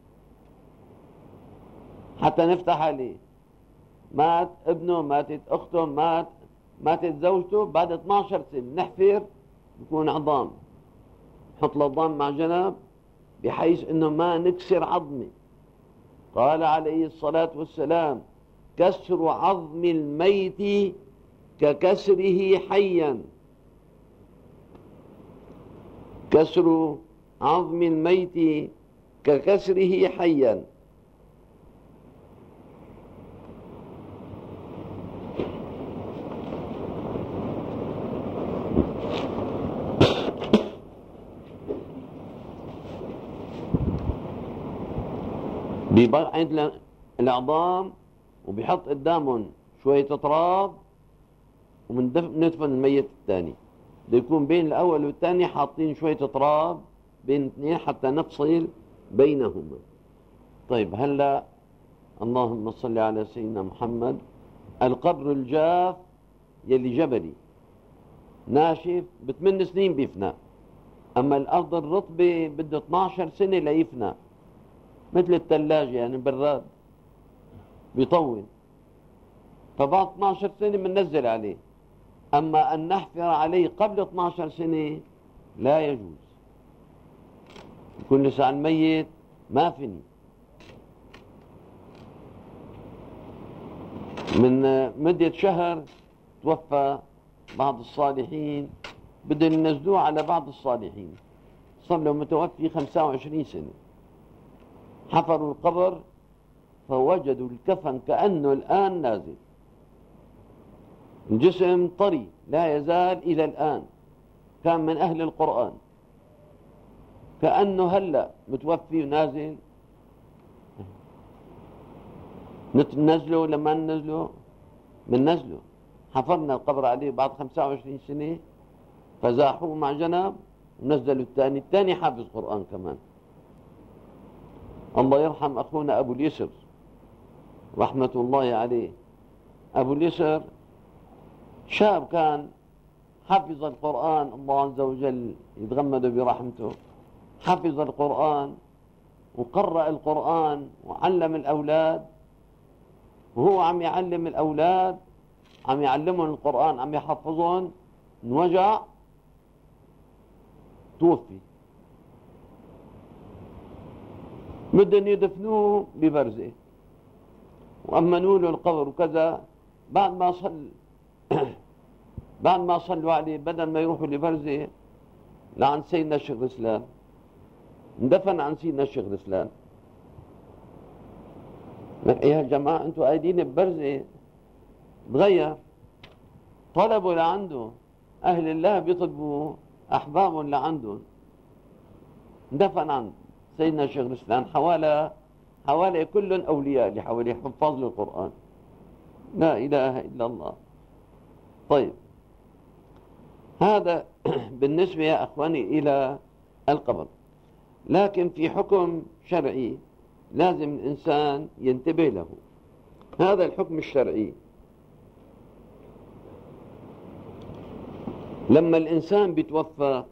حتى نفتح عليه. مات ابنه، ماتت أخته، ماتت زوجته، بعد 12 سنة نحفر، بيكون عظام، نحط العظام مع جنب بحيث انه ما نكسر عظمه. قال عليه الصلاة والسلام: كسر عظم الميت ككسره حيا. كسر عظم الميت ككسره حيا. عند العظام وبيحط قدامهم شوية تراب وندفن الميت الثاني. بده يكون بين الأول والثاني حاطين شوية تراب بين الاثنين حتى نفصل بينهما. طيب، هلا اللهم صل على سيدنا محمد. القبر الجاف يلي جبلي ناشف ب8 سنين بيفنى، أما الأرض الرطبة بده 12 سنة ليفنى، مثل الثلاجة يعني براد بيطول. فبعد 12 سنة بننزل عليه. أما أن نحفر عليه قبل 12 سنة لا يجوز، يكون لسه على الميت ما فيني. من مدة شهر توفى بعض الصالحين، بدهم ينزلوه على بعض الصالحين، صار له متوفي 25 سنة. حفروا القبر فوجدوا الكفن كأنه الآن نازل، الجسم طري لا يزال إلى الآن، كان من أهل القرآن، كأنه هلأ متوفي ونازل. ننزله لما ننزله بننزله. حفرنا القبر عليه بعد 25 سنة، فزاحوه مع جنب ونزلوا الثاني حافظ قرآن كمان. الله يرحم أخونا أبو اليسر رحمة الله عليه. أبو اليسر شاب كان حفظ القرآن، الله عز وجل يتغمد برحمته، حفظ القرآن وقرأ القرآن وعلم الأولاد، وهو عم يعلم الأولاد، عم يعلمهم القرآن، عم يحفظهم، انوجع توفي. بدهم يدفنوه ببرزة وأمنوا له القبر وكذا. بعد ما صلوا عليه، بدل ما يروحوا لبرزة لعند سيدنا الشيخ الإسلام، اندفن عن سيدنا الشيخ الإسلام. يا جماعة انتوا قايدين ببرزة، تغير. طلبوا لعنده، أهل الله بيطلبوا أحبابهم لعندهم. اندفن عند سيدنا الشيخ الإسلام، حوالي كلهم أولياء اللي حواليه، حفاظ للقرآن. لا إله إلا الله. طيب، هذا بالنسبة يا أخواني إلى القبر. لكن في حكم شرعي لازم الإنسان ينتبه له. هذا الحكم الشرعي، لما الإنسان بيتوفى،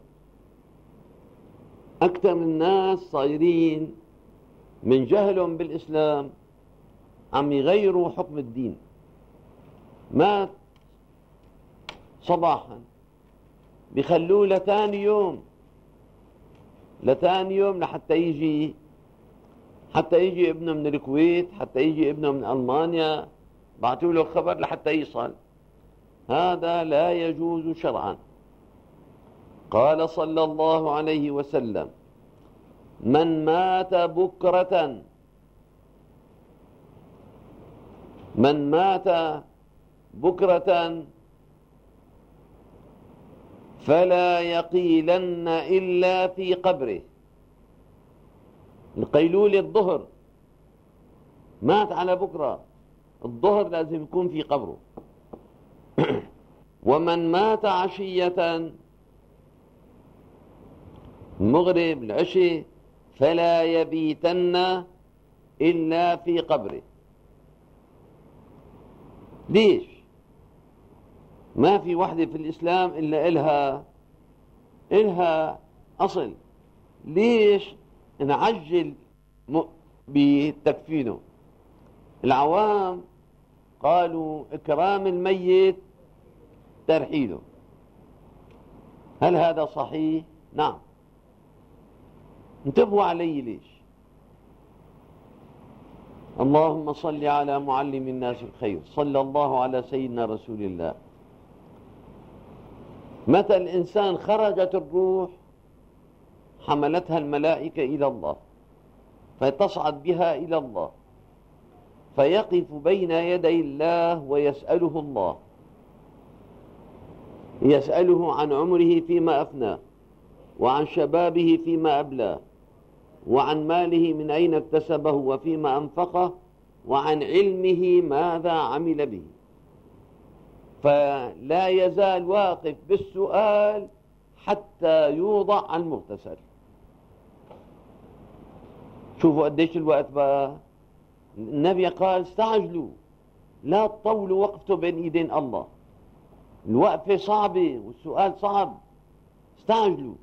أكثر من الناس صايرين من جهلهم بالإسلام عم يغيروا حكم الدين. مات صباحا بيخلوه لثاني يوم لحتى يجي ابنه من الكويت، حتى يجي ابنه من ألمانيا، بعثوا له خبر لحتى يصل. هذا لا يجوز شرعا. قال صلى الله عليه وسلم: من مات بكرة فلا يقيلن إلا في قبره. القيلولة الظهر، مات على بكرة، الظهر لازم يكون في قبره. ومن مات عشية، المغرب العشي، فلا يبيتن إلا في قبره. ليش؟ ما في وحدة في الإسلام إلا إلها أصل. ليش نعجل بتكفينه؟ العوام قالوا إكرام الميت ترحيله. هل هذا صحيح؟ نعم. انتبهوا علي ليش. اللهم صل على معلم الناس الخير، صلى الله على سيدنا رسول الله. متى الإنسان خرجت الروح حملتها الملائكة إلى الله، فتصعد بها إلى الله، فيقف بين يدي الله ويسأله الله، يسأله عن عمره فيما أفناه، وعن شبابه فيما أبلاه، وعن ماله من أين اكتسبه وفيما أنفقه، وعن علمه ماذا عمل به. فلا يزال واقف بالسؤال حتى يوضع على المغتسل. شوفوا قديش الوقت بقى. النبي قال: استعجلوا، لا تطولوا وقفته بين ايدين الله. الوقفة صعبة والسؤال صعب، استعجلوا.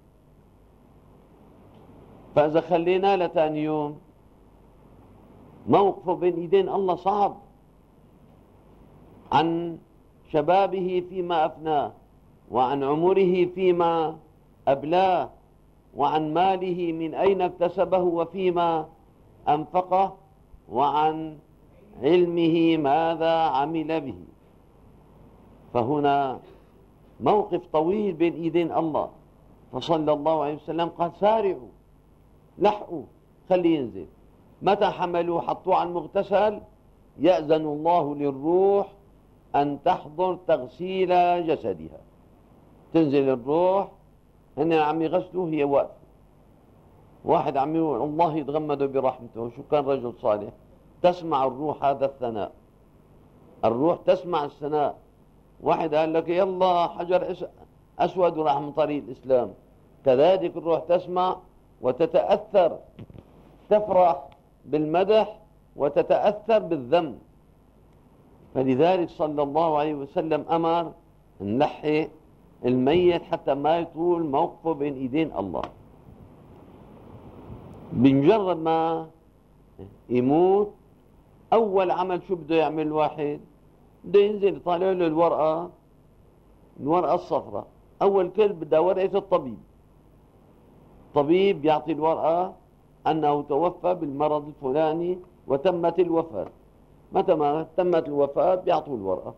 فإذا خلينا لتاني يوم، موقفه بين ايدين الله صعب. عن شبابه فيما أفناه، وعن عمره فيما أبلاه، وعن ماله من أين اكتسبه وفيما أنفقه، وعن علمه ماذا عمل به. فهنا موقف طويل بين إيدين الله. فصلى الله عليه وسلم قال سارعوا، لحقوا، خليه ينزل. متى حملوه حطوه على المغتسل يأذن الله للروح أن تحضر تغسيل جسدها. تنزل الروح، هن عم يغسلوه، هي واقفة. واحد عم يقول الله يتغمده برحمته، شو كان رجل صالح. تسمع الروح هذا الثناء، الروح تسمع الثناء. واحد قال لك يلا حجر أسود وراح من طريق الإسلام، كذلك الروح تسمع وتتأثر، تفرح بالمدح وتتأثر بالذم. فلذلك صلى الله عليه وسلم أمر نلحي الميت حتى ما يطول موقفه بين إيدين الله. بمجرد ما يموت أول عمل شو بده يعمل الواحد؟ بده ينزل يطالع له الورقة الصفراء. أول كل بدها ورقة الطبيب. الطبيب يعطي الورقة أنه توفى بالمرض الفلاني وتمت الوفاة. متى ما تمت الوفاة بيعطوا الورقة،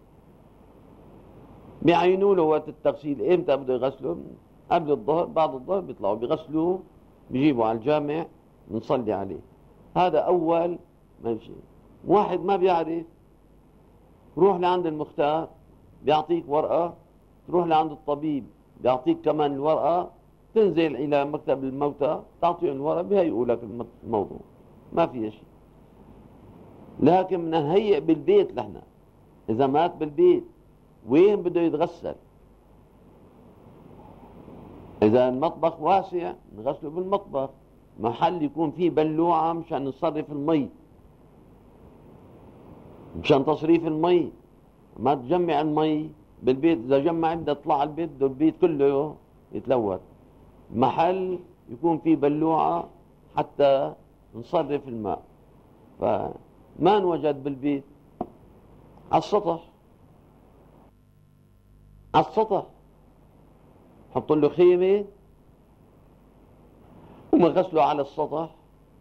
بيعينوا له وقت التغسيل إمتى بده يغسله. قبل الظهر، بعد الظهر بيطلعوا بيغسلوه، بيجيبوا على الجامع نصلي عليه. هذا أول ماشي. واحد ما بيعرف، روح لعند المختار بيعطيك ورقة، تروح لعند الطبيب بيعطيك كمان الورقة، تنزل إلى مكتب الموتى تعطيهم الورقة بيهيئوا لك الموضوع، ما في شيء. لكن نهيئ بالبيت. لحنا إذا مات بالبيت وين بده يتغسل؟ إذا المطبخ واسع نغسله بالمطبخ، محل يكون فيه بلوعة مشان نصرف المي، مشان تصريف المي. ما تجمع المي بالبيت، إذا جمع بدها تطلع البيت، بده البيت كله يتلوث. محل يكون فيه بلوعة حتى نصرف الماء. فما نوجد بالبيت، على السطح، على السطح حط له خيمة ومنغسله على السطح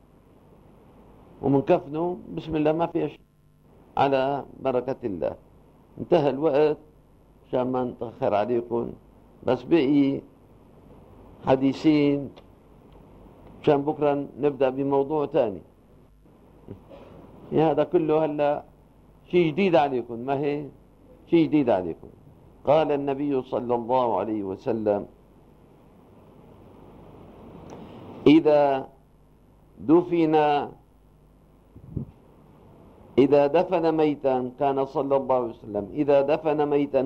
ومنكفنه، بسم الله ما في شيء، على بركة الله. انتهى الوقت عشان ما نتأخر عليكم، بس بقي حديثين عشان بكرة نبدأ بموضوع تاني. هذا كله هلا شيء جديد عليكم، ما هي شيء جديد عليكم. قال النبي صلى الله عليه وسلم إذا دفن ميتا، كان صلى الله عليه وسلم إذا دفن ميتا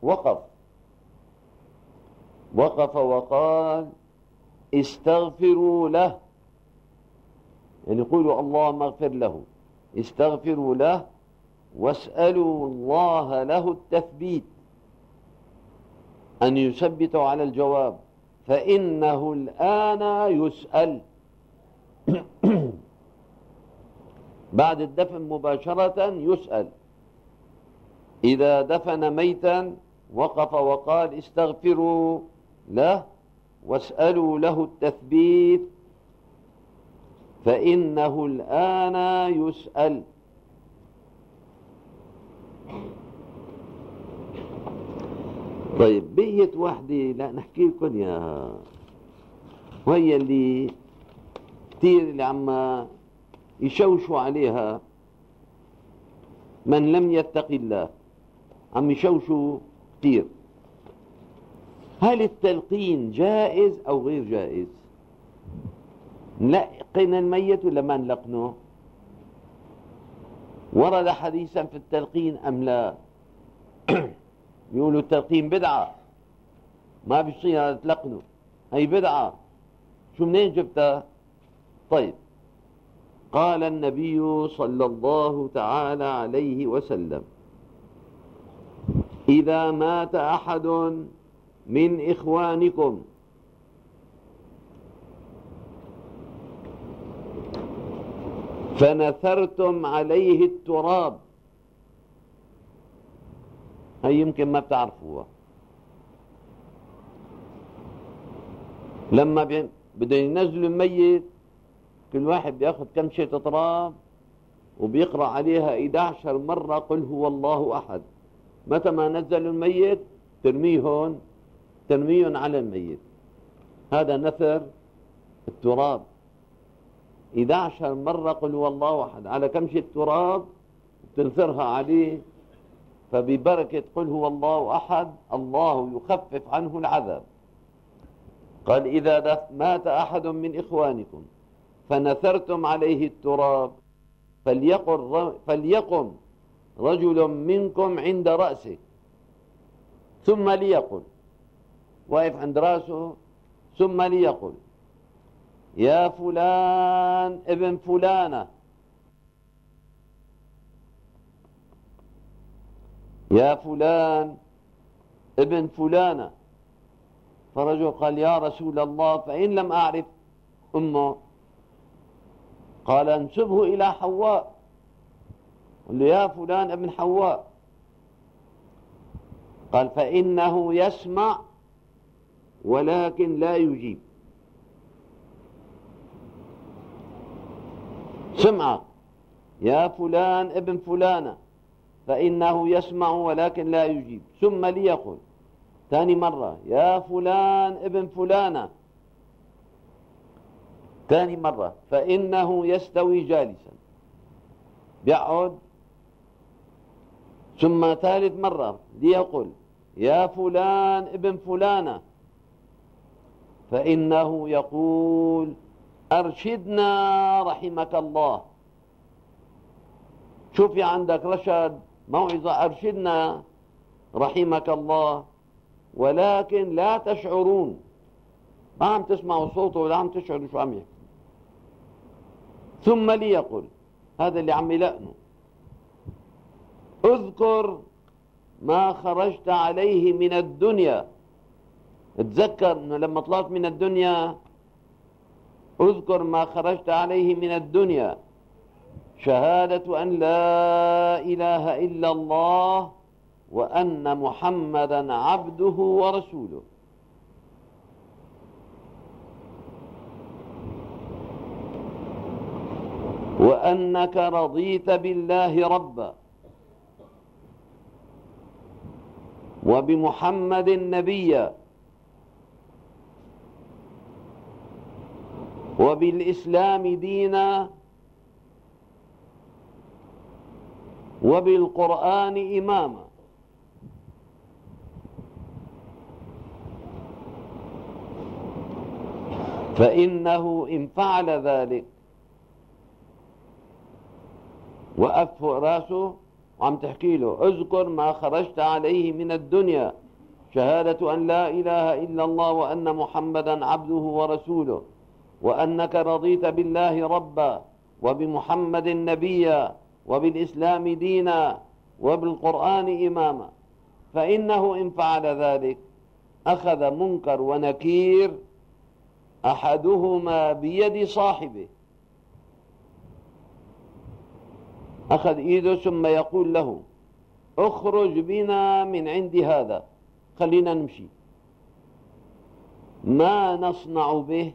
وقف وقال استغفروا له، يعني يقولوا اللهم اغفر له، استغفروا له واسألوا الله له التثبيت، أن يثبتوا على الجواب، فإنه الآن يسأل. بعد الدفن مباشرة يسأل. إذا دفن ميتا وقف وقال استغفروا له واسألوا له التثبيت، فإنه الآن يسأل. طيب بقيت واحدة لا نحكي لكم ياها، وهي اللي كثير اللي عم يشوشوا عليها من لم يتق الله، عم يشوشوا كثير. هل التلقين جائز أو غير جائز؟ نلقن الميت ولا ما نلقنه؟ ورد حديثا في التلقين أم لا؟ يقولوا التلقين بدعة، ما بيصير تلقنه، هي بدعة. شو منين جبتها؟ طيب قال النبي صلى الله تعالى عليه وسلم إذا مات أحد من إخوانكم فنثرتم عليه التراب، هي يمكن ما بتعرفوها، لما بدهم ينزلوا الميت كل واحد بياخذ كمشة تراب وبيقرأ عليها 11 مرة قل هو الله أحد. متى ما نزلوا الميت ترميهم على الميت. هذا نثر التراب 11 مرة قل هو الله أحد على كمشة تراب تنثرها عليه، فببركة قل هو الله أحد الله يخفف عنه العذاب. قال إذا مات أحد من إخوانكم فنثرتم عليه التراب فليقم رجل منكم عند رأسه ثم ليقل، واقف عند رأسه، ثم ليقل يا فلان ابن فلانة، يا فلان ابن فلانة. فرجل قال يا رسول الله فإن لم أعرف أمه؟ قال انسبه إلى حواء، قل له يا فلان ابن حواء. قال فإنه يسمع ولكن لا يجيب. سمع يا فلان ابن فلانة فإنه يسمع ولكن لا يجيب. ثم ليقل ثاني مرة يا فلان ابن فلانة، ثاني مرة فإنه يستوي جالسا، بيقعد. ثم ثالث مرة ليقل يا فلان ابن فلانة فإنه يقول أرشدنا رحمك الله. شوفي عندك رشد موعظة أرشدنا رحمك الله، ولكن لا تشعرون، ما عم تسمعوا صوته ولا عم تشعروا شو عم يحكي. ثم ليقل، هذا اللي عم يلقنه، اذكر ما خرجت عليه من الدنيا. اتذكر انه لما طلعت من الدنيا اذكر ما خرجت عليه من الدنيا، شهادة أن لا إله إلا الله وأن محمدا عبده ورسوله. وأنك رضيت بالله ربا وبمحمد نبيا وبالإسلام دينا وبالقرآن إماما. فإنه إن فعل ذلك، وقف راسه وعم تحكي له اذكر ما خرجت عليه من الدنيا، شهادة أن لا إله إلا الله وأن محمدا عبده ورسوله وأنك رضيت بالله ربا وبمحمد نبيا وبالإسلام دينا وبالقرآن إماما. فإنه إن فعل ذلك أخذ منكر ونكير أحدهما بيد صاحبه، أخذ إيده ثم يقول له اخرج بنا من عند هذا، خلينا نمشي، ما نصنع به؟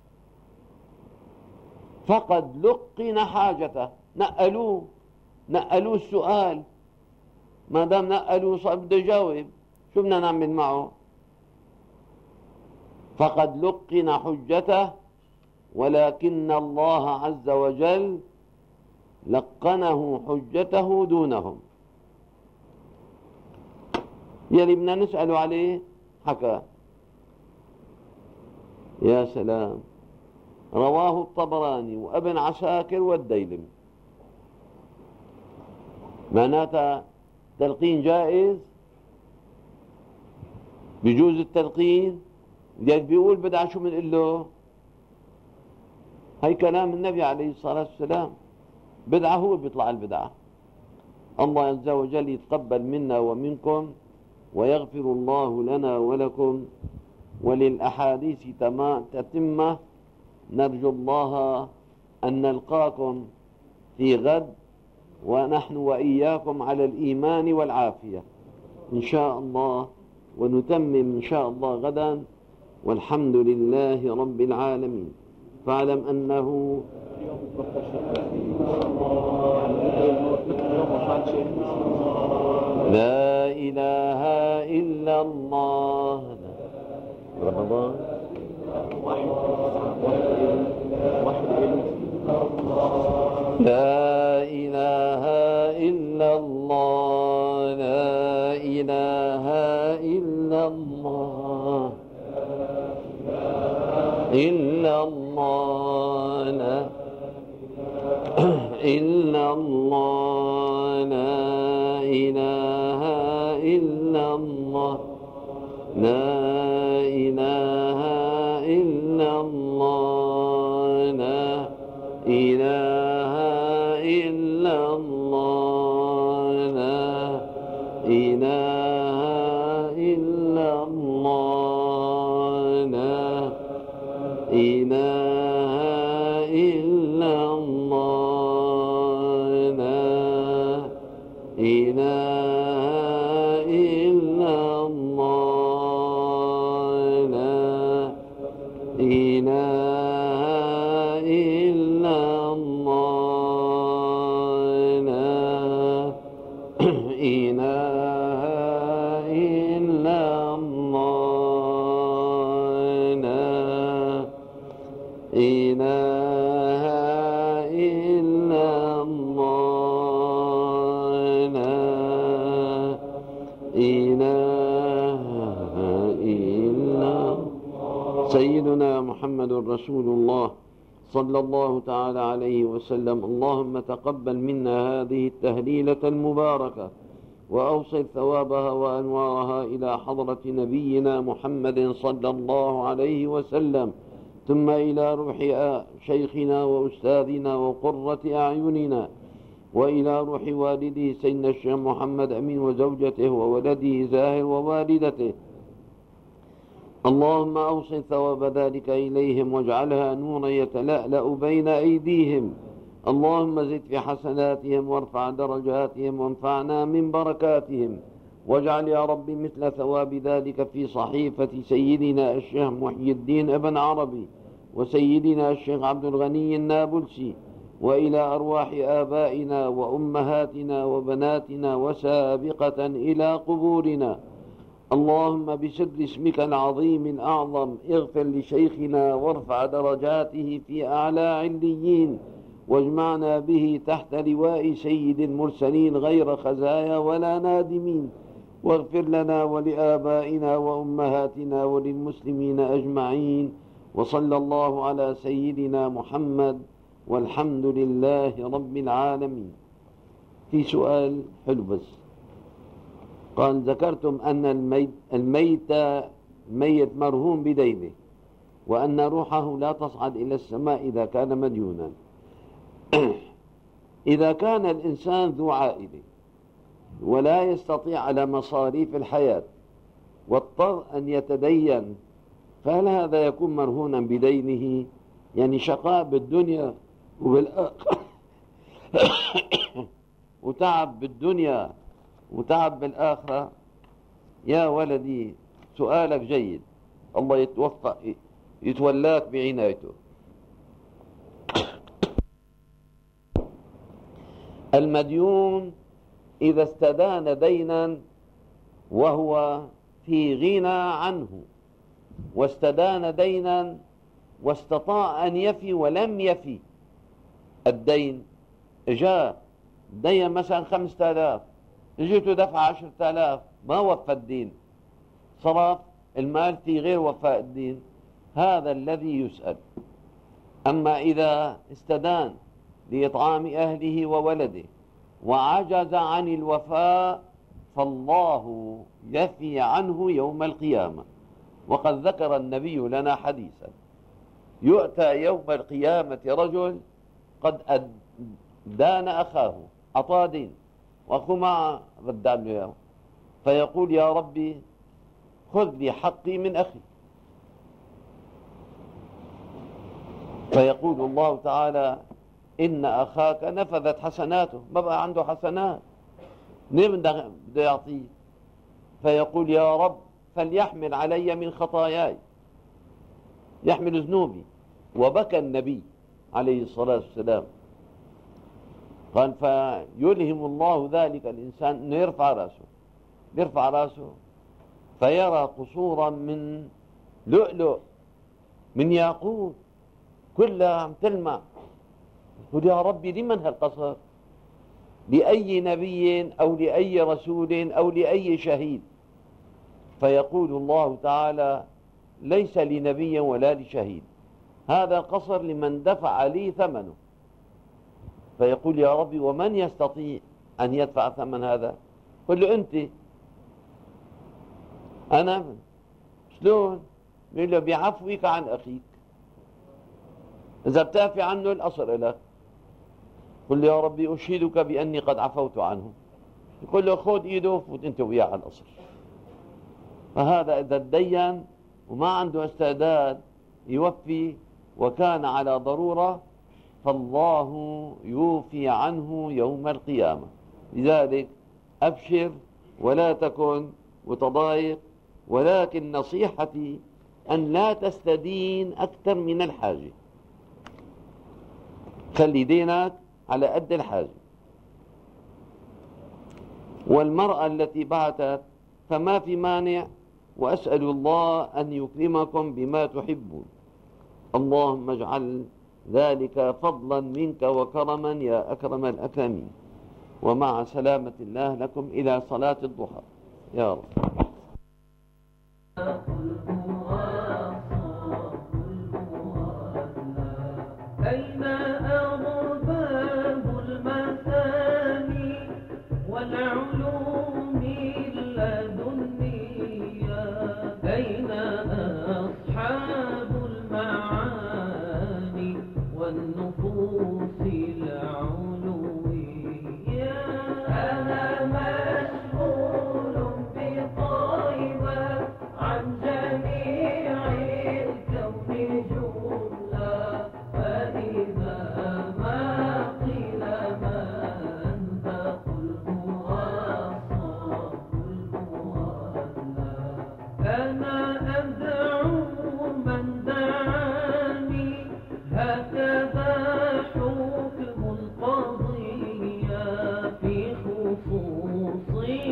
فقد لقن حاجته. نقلوه السؤال، ما دام نقلوه صار بده يجاوب، شو بدنا نعمل معه؟ فقد لقن حجته، ولكن الله عز وجل لقنه حجته دونهم. يلي بدنا نسأله عليه حكى. يا سلام، رواه الطبراني وابن عساكر والديلمي. معناتها تلقين جائز، بيجوز التلقين. بدك بيقول بدعة، شو بنقول له؟ هي كلام النبي عليه الصلاة والسلام. بدعة هو بيطلع البدعة. الله عز وجل يتقبل منا ومنكم ويغفر الله لنا ولكم. وللأحاديث تتمة، نرجو الله أن نلقاكم في غد ونحن وإياكم على الإيمان والعافية إن شاء الله، ونتمم إن شاء الله غدا والحمد لله رب العالمين. فاعلم أنه لا إله إلا الله. رمضان لا إله إلا الله، لا إله إلا الله، إلا الله، لا إلا الله، لا إله إلا الله، لا إله إلا الله، لا إله إلا الله، لا إله إلا الله، لا إله إلا الله، لا إله إلا الله، لا إله إلا الله، لا إله إلا الله، لا إله إلا الله، لا إله إلا سيدنا محمد رسول الله صلى الله تعالى عليه وسلم. اللهم تقبل منا هذه التهليلة المباركة وأوصل ثوابها وأنوارها إلى حضرة نبينا محمد صلى الله عليه وسلم، ثم إلى روح شيخنا وأستاذنا وقرة أعيننا، وإلى روح والده سيدنا الشيخ محمد أمين وزوجته وولده زاهر ووالدته. اللهم أوصل ثواب ذلك إليهم واجعلها نورا يتلألأ بين أيديهم. اللهم زد في حسناتهم وارفع درجاتهم وانفعنا من بركاتهم، واجعل يا رب مثل ثواب ذلك في صحيفة سيدنا الشيخ محي الدين ابن عربي وسيدنا الشيخ عبد الغني النابلسي، وإلى أرواح آبائنا وأمهاتنا وبناتنا وسابقة إلى قبورنا. اللهم بسر اسمك العظيم الأعظم اغفر لشيخنا وارفع درجاته في أعلى عليين، واجمعنا به تحت لواء سيد المرسلين غير خزايا ولا نادمين، واغفر لنا ولآبائنا وأمهاتنا وللمسلمين أجمعين. وصلى الله على سيدنا محمد والحمد لله رب العالمين. في سؤال حلو بس قال: ذكرتم أن الميت مرهون بدينه، وأن روحه لا تصعد إلى السماء إذا كان مديونا. إذا كان الإنسان ذو عائلة ولا يستطيع على مصاريف الحياة واضطر أن يتدين، فهل هذا يكون مرهونا بدينه؟ يعني شقاء بالدنيا وبالآخرة وتعب بالدنيا وتعب بالآخرة. يا ولدي سؤالك جيد، الله يتولاك بعنايته. المديون إذا استدان دينا وهو في غنى عنه، واستدان دينا واستطاع أن يفي ولم يفي الدين، جاء دين مثلا 5000، جيته دفع 10,000، ما وفى الدين، صرف المال في غير وفاء الدين، هذا الذي يسأل. أما إذا استدان لإطعام أهله وولده وعجز عن الوفاء، فالله يفي عنه يوم القيامة. وقد ذكر النبي لنا حديثا: يؤتى يوم القيامة رجل قد دان أخاه، أعطاه دين وأخوه ما رد له إياه، فيقول: يا ربي خذ لي حقي من أخي. فيقول الله تعالى: إن أخاك نفذت حسناته، ما بقى عنده حسنات، منين بده يعطيه؟ فيقول: يا رب فليحمل علي من خطاياي. يحمل ذنوبي. وبكى النبي عليه الصلاة والسلام، قال فيلهم الله ذلك الإنسان أنه يرفع رأسه فيرى قصورا من لؤلؤ من ياقوت كلها عم تلمع. يقول يا ربي لمن هالقصر؟ لأي نبي أو لأي رسول أو لأي شهيد؟ فيقول الله تعالى ليس لنبي ولا لشهيد، هذا قصر لمن دفع لي ثمنه. فيقول يا ربي ومن يستطيع أن يدفع ثمن هذا؟ قل له أنت. أنا شلون؟ يقول له بعفوك عن أخيك، إذا بتعفي عنه الأصر لك. قل له يا ربي أشهدك بأني قد عفوت عنه. يقول له خذ إيده وفوت أنت وياه على الأصر. فهذا إذا تدين وما عنده استعداد يوفي وكان على ضرورة فالله يوفي عنه يوم القيامة. لذلك أبشر ولا تكن متضايق، ولكن نصيحتي أن لا تستدين أكثر من الحاجة، خلي دينك على قد الحاجة. والمرأة التي بعثت فما في مانع، وأسأل الله أن يكرمكم بما تحبون. اللهم اجعل ذلك فضلا منك وكرما يا أكرم الأكرمين. ومع سلامة الله لكم إلى صلاة الضحى يا رب. أين أرباب المثاني والعلوم اللدنية؟ أين أصحاب المعاني والنفوس العلوية؟ أنا مشغول بطيبة عن جميع الكون جملة، فإذا ما قيل من فقل هو صاحب المولى. أنا أدعو من دعاني، هكذا حكم القضية في خصوص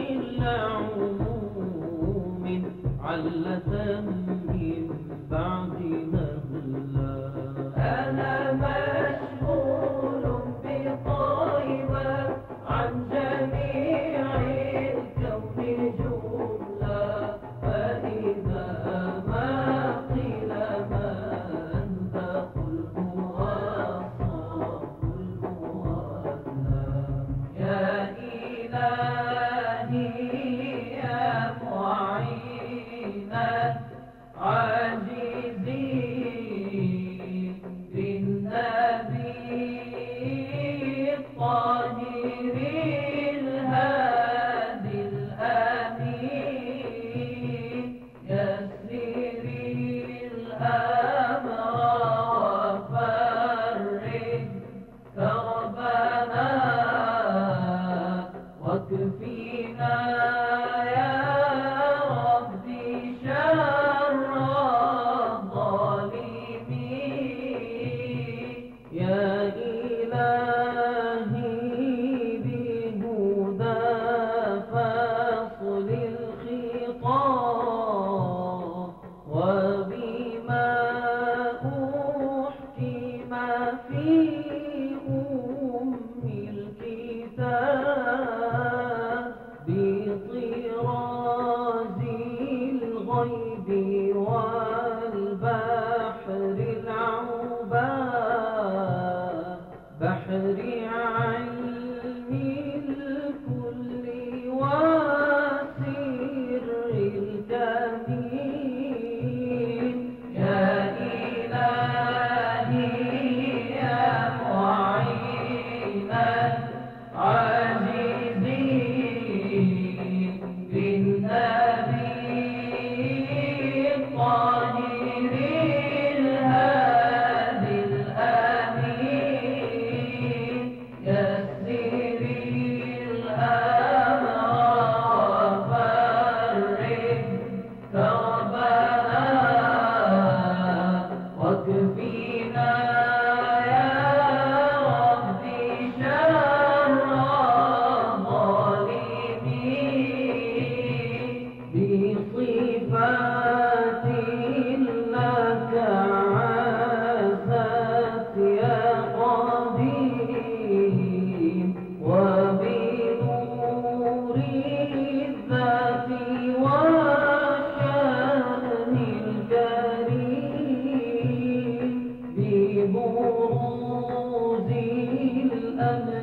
العموم علة من بعد مهلا. أنا مشغول بطيبة عن جميع الكون جملة، فإذا ما قيل من فقل هو صاحب المولى. يا إلهي يا معينا عاجزين بالنبي الطاهر الهادي الأمين، يسر الأمر وفرج كربنا واكفينا يا ربي شر الظالمين. يا إلهي بهدى فاصل الخطاب، وبما أحكم في أم الكتاب، بطراز الغيب والبحر العوباء، بحر علم الكل وسر الكمين. يا إلهي يا معينا عاجزين بالنبي الطاهر الهادي الأمين، يا الأمر